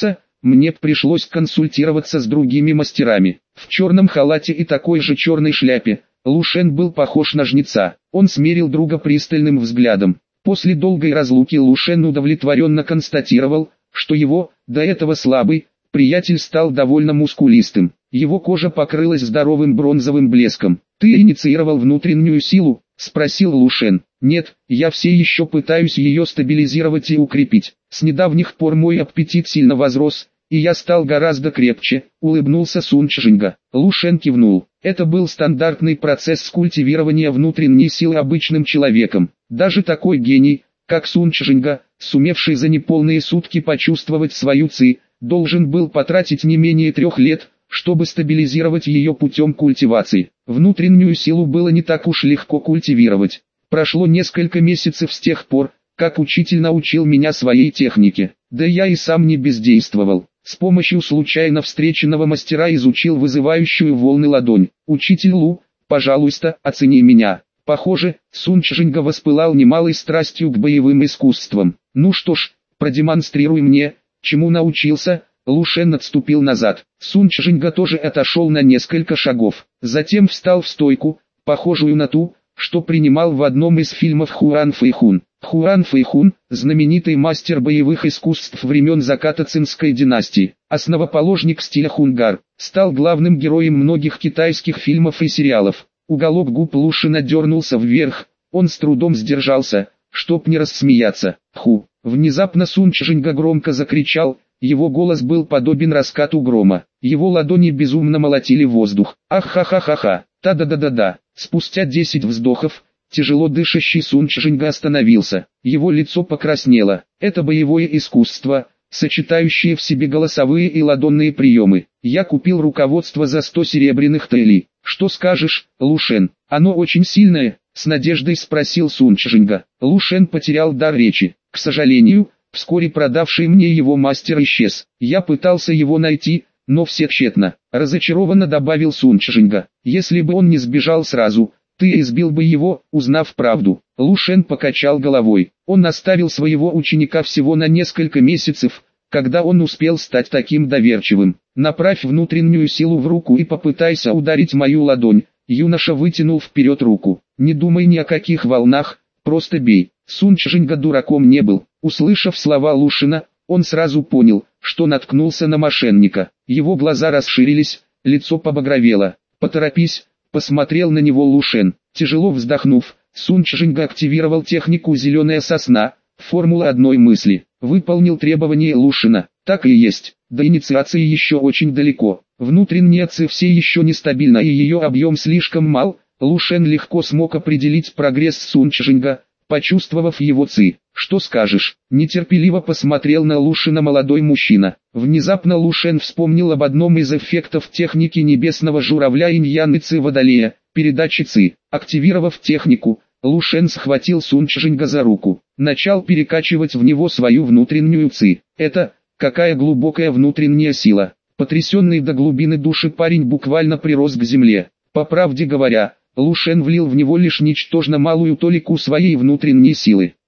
мне пришлось консультироваться с другими мастерами. В черном халате и такой же черной шляпе, Лушен был похож на жнеца. Он смерил друга пристальным взглядом. После долгой разлуки Лушен удовлетворенно констатировал, что его, до этого слабый, приятель стал довольно мускулистым. Его кожа покрылась здоровым бронзовым блеском. «Ты инициировал внутреннюю силу?» – спросил Лушен. «Нет, я все еще пытаюсь ее стабилизировать и укрепить. С недавних пор мой аппетит сильно возрос, и я стал гораздо крепче», – улыбнулся Сун Чжинга. Лушен кивнул. Это был стандартный процесс культивирования внутренней силы обычным человеком. Даже такой гений, как Сун Чжинга, сумевший за неполные сутки почувствовать свою ци, должен был потратить не менее 3 лет, чтобы стабилизировать ее путем культивации. Внутреннюю силу было не так уж легко культивировать. Прошло несколько месяцев с тех пор, как учитель научил меня своей технике. Да я и сам не бездействовал. С помощью случайно встреченного мастера изучил вызывающую волны ладонь. «Учитель Лу, пожалуйста, оцени меня». Похоже, Сун Чжинга воспылал немалой страстью к боевым искусствам. «Ну что ж, продемонстрируй мне, чему научился». Лушен отступил назад. Сун Чжинга тоже отошел на несколько шагов. Затем встал в стойку, похожую на ту, что принимал в одном из фильмов Хуан Фэйхун. Хуан Фэйхун, знаменитый мастер боевых искусств времен заката Цинской династии, основоположник стиля хунгар, стал главным героем многих китайских фильмов и сериалов. Уголок губ Лушена дернулся вверх, он с трудом сдержался, чтоб не рассмеяться. «Ху!» Внезапно Сун Чжинга громко закричал, его голос был подобен раскату грома. Его ладони безумно молотили воздух. «Ах-ха-ха-ха-ха! Та-да-да-да-да!» Спустя 10 вздохов, тяжело дышащий Сун Чжинга остановился. Его лицо покраснело. Это боевое искусство, сочетающее в себе голосовые и ладонные приемы. Я купил руководство за 100 серебряных тэли. «Что скажешь, Лушен? Оно очень сильное?» — с надеждой спросил Сун Чжинга. Лушен потерял дар речи. К сожалению, вскоре продавший мне его мастер исчез. Я пытался его найти, но все тщетно. Разочарованно добавил Сун Чжинга. «Если бы он не сбежал сразу, ты избил бы его, узнав правду». Лушен покачал головой. Он оставил своего ученика всего на несколько месяцев, когда он успел стать таким доверчивым. «Направь внутреннюю силу в руку и попытайся ударить мою ладонь». Юноша вытянул вперед руку. «Не думай ни о каких волнах, просто бей». Сун Чжинга дураком не был. Услышав слова Лушена, он сразу понял, что наткнулся на мошенника. Его глаза расширились, лицо побагровело. «Поторопись», — посмотрел на него Лушен. Тяжело вздохнув, Сун Чжинга активировал технику «Зеленая сосна», формула одной мысли. Выполнил требования Лушена. Так и есть. До инициации еще очень далеко. Внутренняя ци все еще нестабильна и ее объем слишком мал. Лушен легко смог определить прогресс Сун Чжинга, почувствовав его ци. «Что скажешь?» – нетерпеливо посмотрел на Лушена молодой мужчина. Внезапно Лушен вспомнил об одном из эффектов техники небесного журавля инь-ян и ци водолея, передачи ци. Активировав технику, Лушен схватил Сун Чжинга за руку, начал перекачивать в него свою внутреннюю ци. «Это, какая глубокая внутренняя сила!» Потрясенный до глубины души парень буквально прирос к земле. По правде говоря, Лушен влил в него лишь ничтожно малую толику своей внутренней силы.